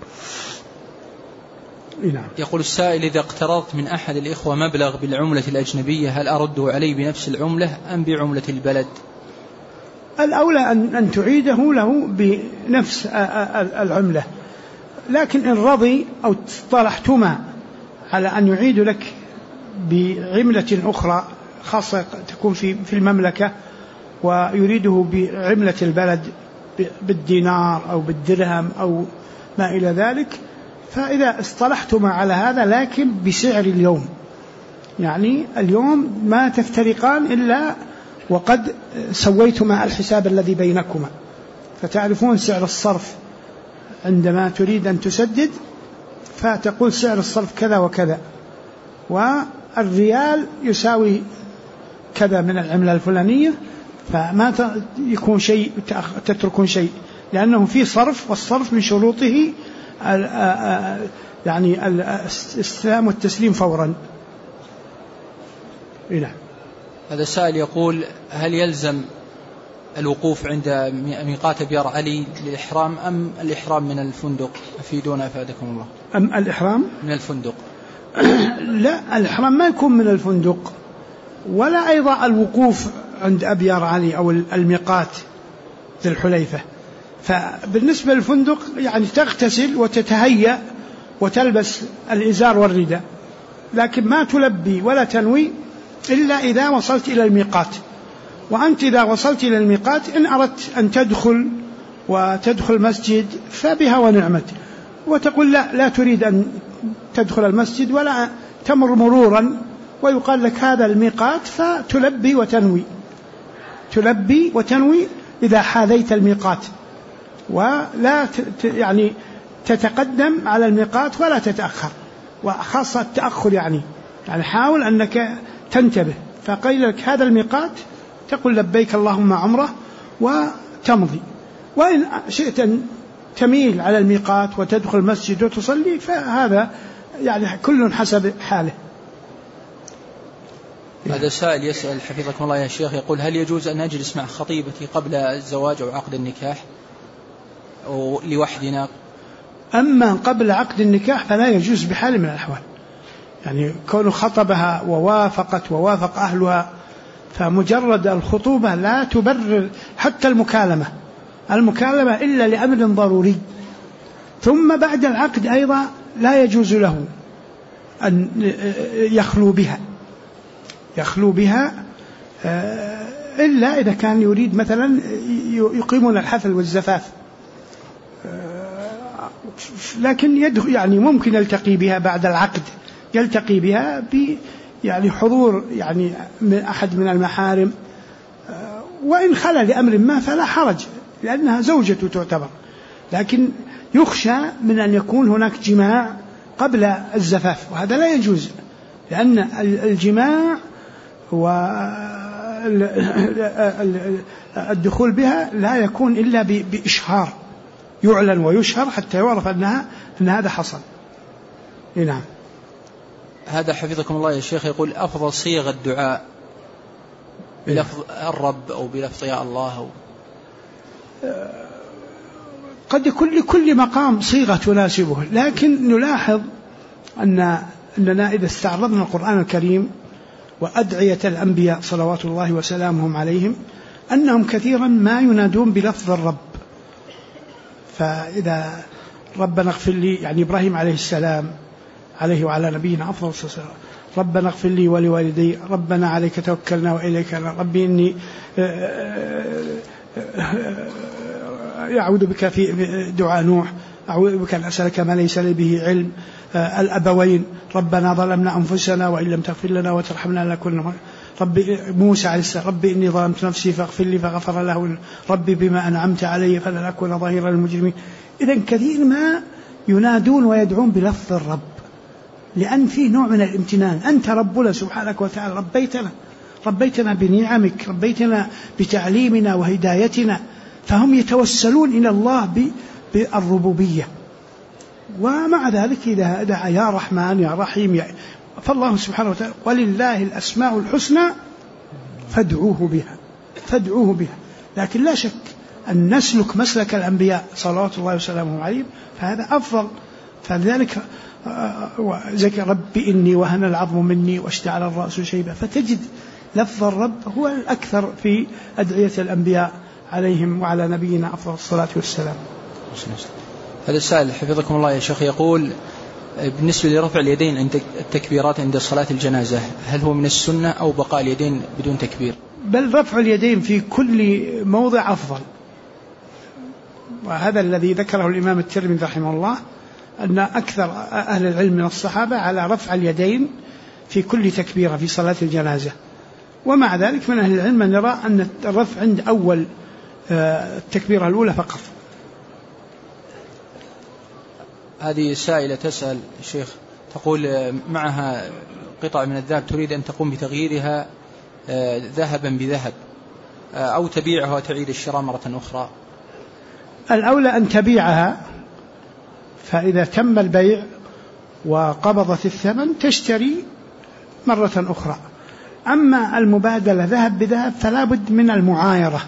نعم. يقول السائل: إذا اقترضت من أحد الإخوة مبلغ بالعملة الأجنبية هل أرده عليه بنفس العملة أم بعملة البلد؟ الأولى أن تعيده له بنفس العملة، لكن إن رضي أو اصطلحتما على أن يعيد لك بعملة أخرى خاصة تكون في المملكة ويريده بعملة البلد بالدينار أو بالدرهم أو ما إلى ذلك، فإذا اصطلحتما على هذا لكن بسعر اليوم، يعني اليوم ما تفترقان إلا وقد سويتما الحساب الذي بينكما، فتعرفون سعر الصرف عندما تريد أن تسدد، فتقول سعر الصرف كذا وكذا، والريال يساوي كذا من العملة الفلانية، فما يكون شيء تتركون شيء، لأنه في صرف، والصرف من شروطه يعني الاستلام والتسليم فورا. نعم. هذا السائل يقول: هل يلزم الوقوف عند ميقات بيار علي للإحرام أم الإحرام من الفندق؟ أفيدونا أفادكم الله. أم الإحرام من الفندق؟ لا، الإحرام ما يكون من الفندق، ولا أيضا الوقوف عند أبيار علي أو الميقات ذي الحليفة. فبالنسبة للفندق يعني تغتسل وتتهيأ وتلبس الإزار والرداء، لكن ما تلبي ولا تنوي إلا إذا وصلت إلى الميقات. وأنت إذا وصلت إلى الميقات إن أردت أن تدخل مسجد فبها ونعمت، وتقول لا تريد أن تدخل المسجد ولا تمر مرورا ويقال لك هذا الميقات، فتلبي وتنوي إذا حاذيت الميقات، ولا يعني تتقدم على الميقات ولا تتأخر، وخاصة التأخر يعني حاول أنك تنتبه، فقيل لك هذا الميقات تقول لبيك اللهم عمره وتمضي. وإن شئت أن تميل على الميقات وتدخل المسجد وتصلي فهذا يعني كل حسب حاله. هذا سائل يسأل حفظكم الله يا شيخ، يقول: هل يجوز أن أجلس مع خطيبتي قبل الزواج أو عقد النكاح أو لوحدنا؟ أما قبل عقد النكاح فلا يجوز بحال من الأحوال، يعني كون خطبها ووافق أهلها، فمجرد الخطوبة لا تبرر حتى المكالمة إلا لأمر ضروري. ثم بعد العقد أيضا لا يجوز له أن يخلو بها إلا إذا كان يريد مثلا يقيمون الحفل والزفاف، لكن يعني ممكن يلتقي بها بعد العقد، يلتقي بها يعني حضور يعني من أحد من المحارم، وإن خلى لأمر ما فلا حرج لأنها زوجته تعتبر، لكن يخشى من أن يكون هناك جماع قبل الزفاف، وهذا لا يجوز، لأن الجماع الدخول بها لا يكون إلا بإشهار، يعلن ويشهر حتى يعرف أن هذا حصل. نعم. هذا حفظكم الله يا شيخ يقول أفضل صيغ الدعاء بلفظ الرب أو بلفظ يا الله أو قد يكون لكل مقام صيغة تناسبه، لكن نلاحظ أننا إذا استعرضنا القرآن الكريم وأدعية الأنبياء صلوات الله وسلامهم عليهم أنهم كثيرا ما ينادون بلفظ الرب. فإذا ربنا اغفر لي، يعني إبراهيم عليه السلام عليه وعلى نبينا أفضل الصلاة والسلام، ربنا اغفر لي ولوالدي، ربنا عليك توكلنا وإليك ربي إني أعوذ بك في دعاء نوح، أعوذ بك أن أسألك ما ليس لي به علم، الأبوين ربنا ظلمنا أنفسنا وإن لم تغفر لنا وترحمنا لنكن، ربي موسى عليه السلام ربي إني ظلمت نفسي فاغفر لي فغفر له، ربي بما أنعمت علي فلن أكون ظهيرا للمجرمين. إذن كثير ما ينادون ويدعون بلفظ الرب، لأن فيه نوع من الامتنان، أنت ربنا سبحانك وتعالى، ربيتنا بنعمك، ربيتنا بتعليمنا وهدايتنا، فهم يتوسلون إلى الله بالربوبية. ومع ذلك إذا دعا يا رحمن يا رحيم فالله سبحانه وتعالى ولله الأسماء الحسنى فادعوه بها. لكن لا شك أن نسلك مسلك الأنبياء صلوات الله وسلامه عليهم فهذا أفضل. فلذلك ذكر ربي إني وهن العظم مني واشتعل الرأس شيبا، فتجد لفظ الرب هو الأكثر في أدعية الأنبياء عليهم وعلى نبينا أفضل الصلاة والسلام. هذا السائل حفظكم الله يا شيخ يقول بالنسبة لرفع اليدين عند التكبيرات عند صلاة الجنازة هل هو من السنة أو بقاء اليدين بدون تكبير؟ بل رفع اليدين في كل موضع أفضل، وهذا الذي ذكره الإمام الترمذي رحمه الله أن أكثر أهل العلم من الصحابة على رفع اليدين في كل تكبيرة في صلاة الجنازة. ومع ذلك من أهل العلم من يرى أن الرفع عند أول التكبيرة الأولى فقط. هذه سائلة تسأل الشيخ تقول معها قطع من الذهب تريد أن تقوم بتغييرها ذهبا بذهب أو تبيعها وتعيد الشراء مرة أخرى. الأولى أن تبيعها، فإذا تم البيع وقبضت الثمن تشتري مرة أخرى. أما المبادلة ذهب بذهب فلا بد من المعايرة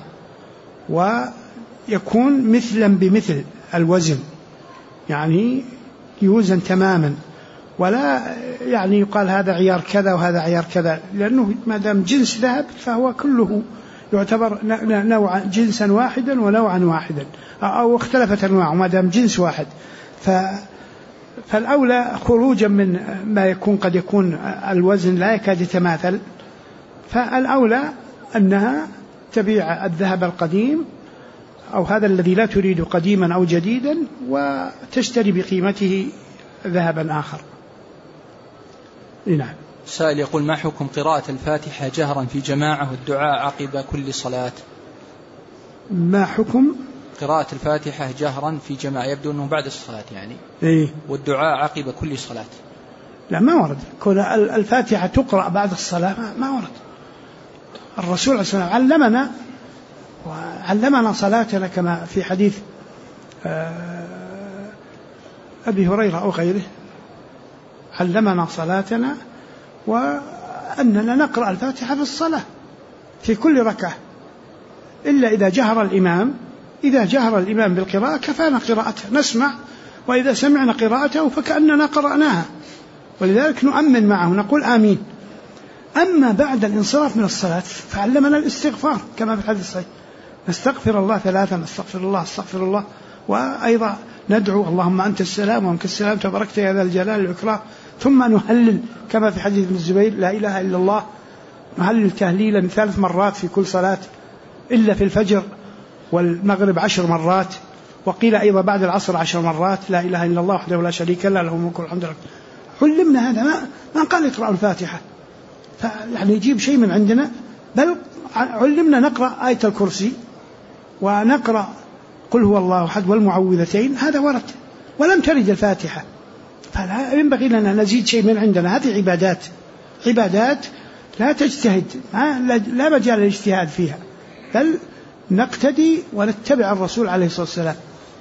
ويكون مثلا بمثل الوزن، يعني يوزن تماما، ولا يعني يقال هذا عيار كذا وهذا عيار كذا، لأنه ما دام جنس ذهب فهو كله يعتبر نوع جنسا واحدا ونوعا واحدا، أو اختلفت أنواعه ما دام جنس واحد. فالأولى خروجا من ما يكون قد يكون الوزن لا يكاد يتماثل، فالأولى أنها تبيع الذهب القديم أو هذا الذي لا تريد قديما أو جديدا وتشتري بقيمته ذهبا آخر. نعم. سائل يقول ما حكم قراءة الفاتحة جهرا في جماعة والدعاء عقب كل صلاة؟ ما حكم قراءة الفاتحة جهرا في جماعة؟ يبدو أنه بعد الصلاة يعني. إيه؟ والدعاء عقب كل صلاة. لا ما ورد كون الفاتحة تقرأ بعد الصلاة، ما ورد. الرسول عليه الصلاة والسلام علمنا صلاتنا كما في حديث أبي هريرة أو غيره، علمنا صلاتنا وأننا نقرأ الفاتحة في الصلاة في كل ركعة، إلا إذا جهر الإمام. إذا جهر الإمام بالقراءة كفانا قراءته، نسمع، وإذا سمعنا قراءته فكأننا قرأناها، ولذلك نؤمن معه نقول آمين. أما بعد الانصراف من الصلاة فعلمنا الاستغفار كما في الحديث الصحيح، نستغفر الله 3، نستغفر الله، وأيضا ندعو اللهم أنت السلام ومنك السلام تباركت يا ذا الجلال والإكرام، ثم نهلل كما في حديث ابن الزبير لا إله إلا الله، نهلل تهليلا 3 مرات في كل صلاة إلا في الفجر والمغرب 10 مرات، وقيل أيضا بعد العصر 10 مرات لا إله إلا الله وحده لا شريك له له الملك والحمد لله. علمنا هذا، ما قال اقرأ الفاتحة يعني يجيب شيء من عندنا، بل علمنا نقرأ آية الكرسي ونقرأ قل هو الله أحد والمعوذتين، هذا ورد، ولم ترد الفاتحة، فلا ينبغي لنا نزيد شيء من عندنا. هذه عبادات لا تجتهد، لا مجال للاجتهاد فيها، بل نقتدي ونتبع الرسول عليه الصلاة والسلام.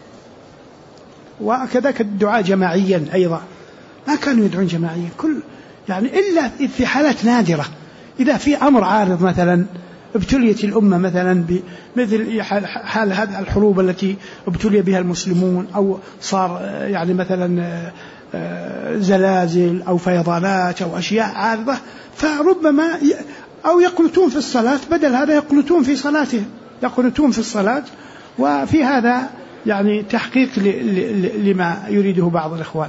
وكذلك الدعاء جماعيا أيضا، ما كانوا يدعون جماعيا يعني إلا في حالات نادرة، إذا في أمر عارض مثلا ابتليت الأمة مثلا مثل حال هذه الحروب التي ابتلي بها المسلمون، أو صار يعني مثلا زلازل أو فيضانات أو أشياء عارضة، فربما أو يقنتون في الصلاة، بدل هذا يقنتون في صلاتهم، يقنتون في الصلاة. وفي هذا يعني تحقيق لما يريده بعض الإخوان.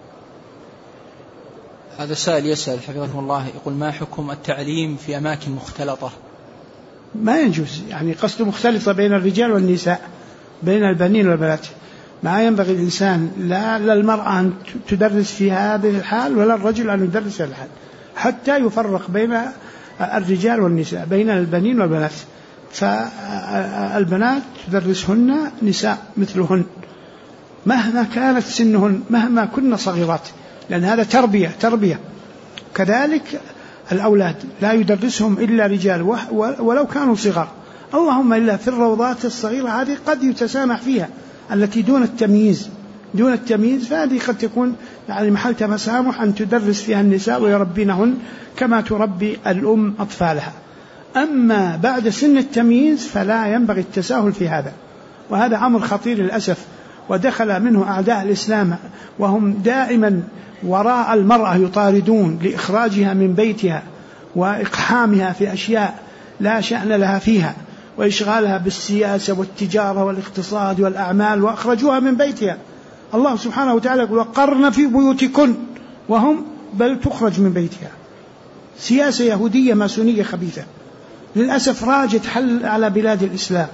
هذا سائل يسأل حفظكم الله، يقول: ما حكم التعليم في أماكن مختلطة؟ ما يجوز، يعني قصد مختلطة بين الرجال والنساء، بين البنين والبنات. ما ينبغي الإنسان لا المرأة أن تدرس في هذه الحال ولا الرجل أن يدرس في هذه الحال، حتى يفرق بين الرجال والنساء، بين البنين والبنات. فالبنات تدرسهن نساء مثلهن مهما كانت سنهن، مهما كن صغيرات، لأن هذا تربية. كذلك الأولاد لا يدرسهم إلا رجال ولو كانوا صغار، اللهم إلا في الروضات الصغيرة هذه قد يتسامح فيها، التي دون التمييز فهذه قد تكون يعني محل تسامح أن تدرس فيها النساء ويربينهن كما تربي الأم أطفالها. أما بعد سن التمييز فلا ينبغي التساهل في هذا، وهذا أمر خطير للأسف، ودخل منه أعداء الإسلام وهم دائما وراء المرأة يطاردون لإخراجها من بيتها وإقحامها في أشياء لا شأن لها فيها، وإشغالها بالسياسة والتجارة والاقتصاد والأعمال، وأخرجوها من بيتها. الله سبحانه وتعالى يقول: وقرن في بيوتكن، وهم بل تخرج من بيتها. سياسة يهودية ماسونية خبيثة للأسف راجت حل على بلاد الإسلام،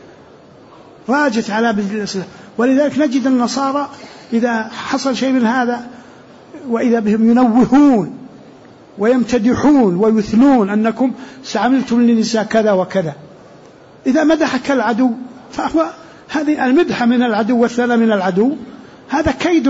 ولذلك نجد النصارى إذا حصل شيء من هذا وإذا بهم ينوهون ويمتدحون ويثنون أنكم سعملتم للنساء كذا وكذا. إذا مدحك العدو فهو هذه المدح من العدو والثناء من العدو، هذا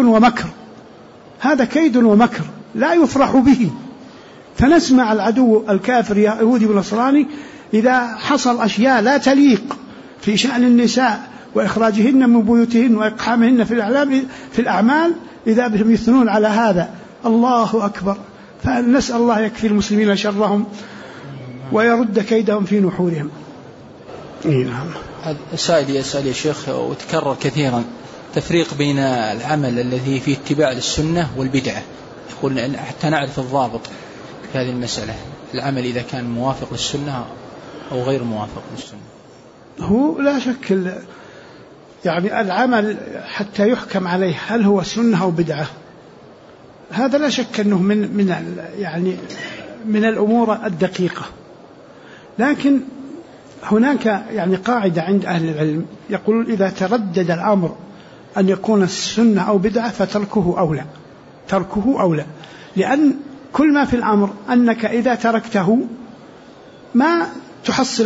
كيد ومكر لا يفرح به. فنسمع العدو الكافر يهودي ونصراني إذا حصل أشياء لا تليق في شأن النساء وإخراجهن من بيوتهن وإقحامهن في الأعمال، إذا بهم يثنون على هذا. الله أكبر. فنسأل الله يكفي المسلمين شرهم ويرد كيدهم في نحورهم. نعم. سائل يسأل يا شيخ، وتكرر كثيرا، تفريق بين العمل الذي فيه اتباع للسنة والبدعة، يقول حتى نعرف الضابط في هذه المسألة، العمل إذا كان موافق للسنة أو غير موافق للسنة. هو لا شك يعني العمل حتى يحكم عليه هل هو سنة أو بدعة، هذا لا شك أنه من الأمور الدقيقة. لكن هناك يعني قاعدة عند أهل العلم يقولون: إذا تردد الأمر أن يكون السنة أو بدعة فتركه أولى، لأن كل ما في الأمر أنك إذا تركته ما تحصل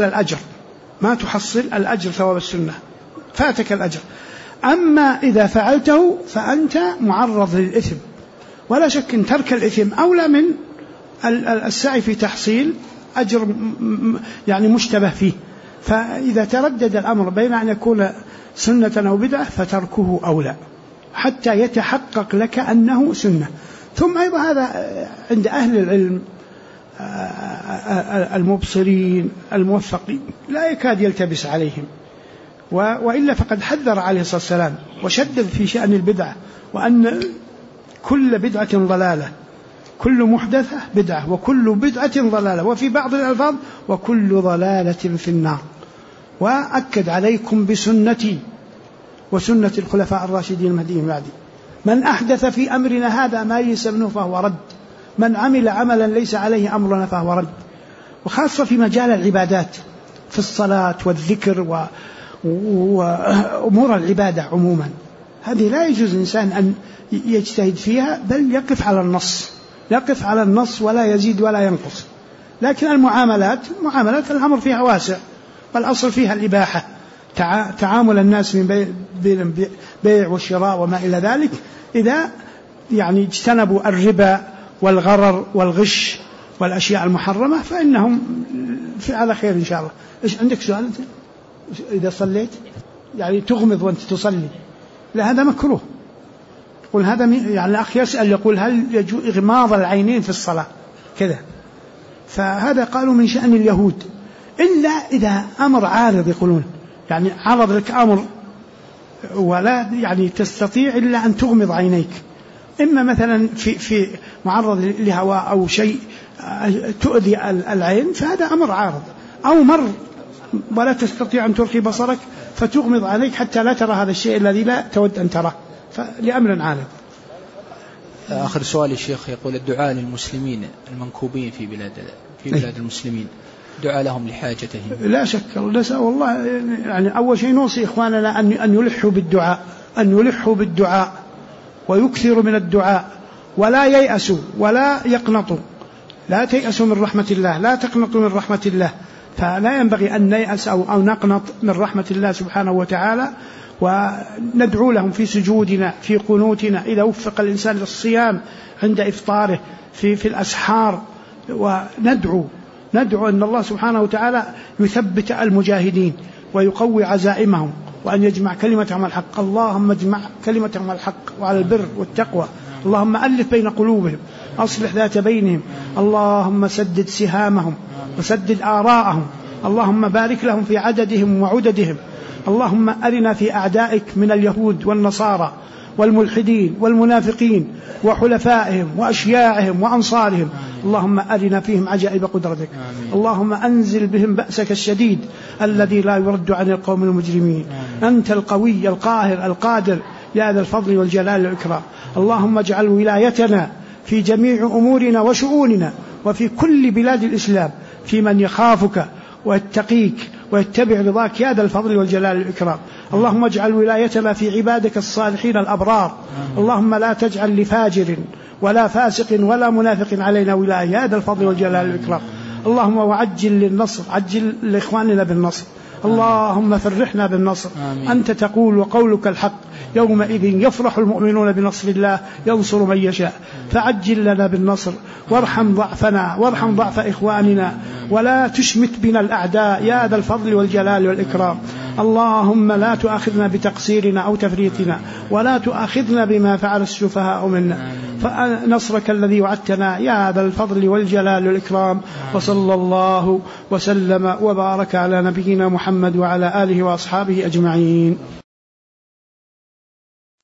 الأجر ثواب السنة، فاتك الأجر. أما إذا فعلته فأنت معرض للإثم، ولا شك أن ترك الإثم أولى من السعي في تحصيل أجر يعني مشتبه فيه. فإذا تردد الأمر بين أن يكون سنة أو بدعة فتركه أولى حتى يتحقق لك أنه سنة. ثم أيضا هذا عند أهل العلم المبصرين الموفقين لا يكاد يلتبس عليهم، وإلا فقد حذر عليه الصلاة والسلام وشدد في شأن البدعة، وأن كل بدعة ضلالة، كل محدثة بدعة، وكل بدعة ضلالة، وفي بعض الألفاظ وكل ضلالة في النار. وأكد: عليكم بسنتي وسنة الخلفاء الراشدين المهديين بعدي، من أحدث في أمرنا هذا ما ليس منه فهو رد، من عمل عملا ليس عليه أمرنا فهو رد. وخاصة في مجال العبادات، في الصلاة والذكر وأمور العبادة عموما، هذه لا يجوز الإنسان أن يجتهد فيها، بل يقف على النص ولا يزيد ولا ينقص. لكن المعاملات الأمر فيها واسع، والأصل فيها الإباحة، تعامل الناس من بيع وشراء وما إلى ذلك، إذا يعني اجتنبوا الربا والغرر والغش والأشياء المحرمة فإنهم على خير إن شاء الله. إيش عندك سؤال أنت؟ إذا صليت يعني تغمض وأنت تصلي، لا هذا مكروه. يقول هذا يعني الأخ يسأل يقول هل يجوز إغماض العينين في الصلاة كذا؟ فهذا قالوا من شأن اليهود، إلا إذا أمر عارض، يقولون يعني عرض لك أمر ولا يعني تستطيع إلا أن تغمض عينيك، إما مثلا في معرض لهواء أو شيء تؤذي العين، فهذا أمر عارض، أو مر ولا تستطيع أن ترخي بصرك فتغمض عليك حتى لا ترى هذا الشيء الذي لا تود أن تراه، فلأمر عارض. آخر سؤال الشيخ، يقول الدعاء للمسلمين المنكوبين في بلاد المسلمين، دعاء لهم لحاجتهم. لا شك، نسأل الله يعني أول شيء نوصي إخواننا أن يلحوا بالدعاء ويكثروا من الدعاء، ولا ييأسوا ولا يقنطوا. لا تيأسوا من رحمة الله، لا تقنطوا من رحمة الله، فلا ينبغي أن نيأس أو نقنط من رحمة الله سبحانه وتعالى. وندعو لهم في سجودنا، في قنوتنا، إذا وفق الإنسان للصيام عند إفطاره، في الأسحار، وندعو أن الله سبحانه وتعالى يثبت المجاهدين ويقوي عزائمهم، وأن يجمع كلمتهم على الحق. اللهم اجمع كلمتهم على الحق وعلى البر والتقوى. اللهم ألف بين قلوبهم، أصلح ذات بينهم. اللهم سدد سهامهم وسدد آراءهم. اللهم بارك لهم في عددهم وعددهم. اللهم أرنا في أعدائك من اليهود والنصارى والملحدين والمنافقين وحلفائهم وأشياعهم وأنصارهم. اللهم أرنا فيهم عجائب قدرتك. اللهم أنزل بهم بأسك الشديد الذي لا يرد عن القوم المجرمين. أنت القوي القاهر القادر يا ذا الفضل والجلال والإكرام. اللهم اجعل ولايتنا في جميع أمورنا وشؤوننا وفي كل بلاد الإسلام في من يخافك ويتقيك ويتبع رضاك يا ذا الفضل والجلال والإكرام. اللهم اجعل ولايتنا في عبادك الصالحين الأبرار. اللهم لا تجعل لفاجر ولا فاسق ولا منافق علينا ولاية يا ذا الفضل والجلال والإكرام. اللهم وعجل للنصر، عجل لإخواننا بالنصر. اللهم فرحنا بالنصر. أنت تقول وقولك الحق، يومئذ يفرح المؤمنون بنصر الله ينصر من يشاء. فعجل لنا بالنصر، وارحم ضعفنا وارحم ضعف إخواننا، ولا تشمت بنا الأعداء يا ذا الفضل والجلال والإكرام. اللهم لا تؤاخذنا بتقصيرنا أو تفريطنا، ولا تؤاخذنا بما فعل السفهاء منا، فنصرك الذي وعدتنا يا ذا الفضل والجلال والإكرام. وصلى الله وسلم وبارك على نبينا محمد وعلى آله وأصحابه أجمعين.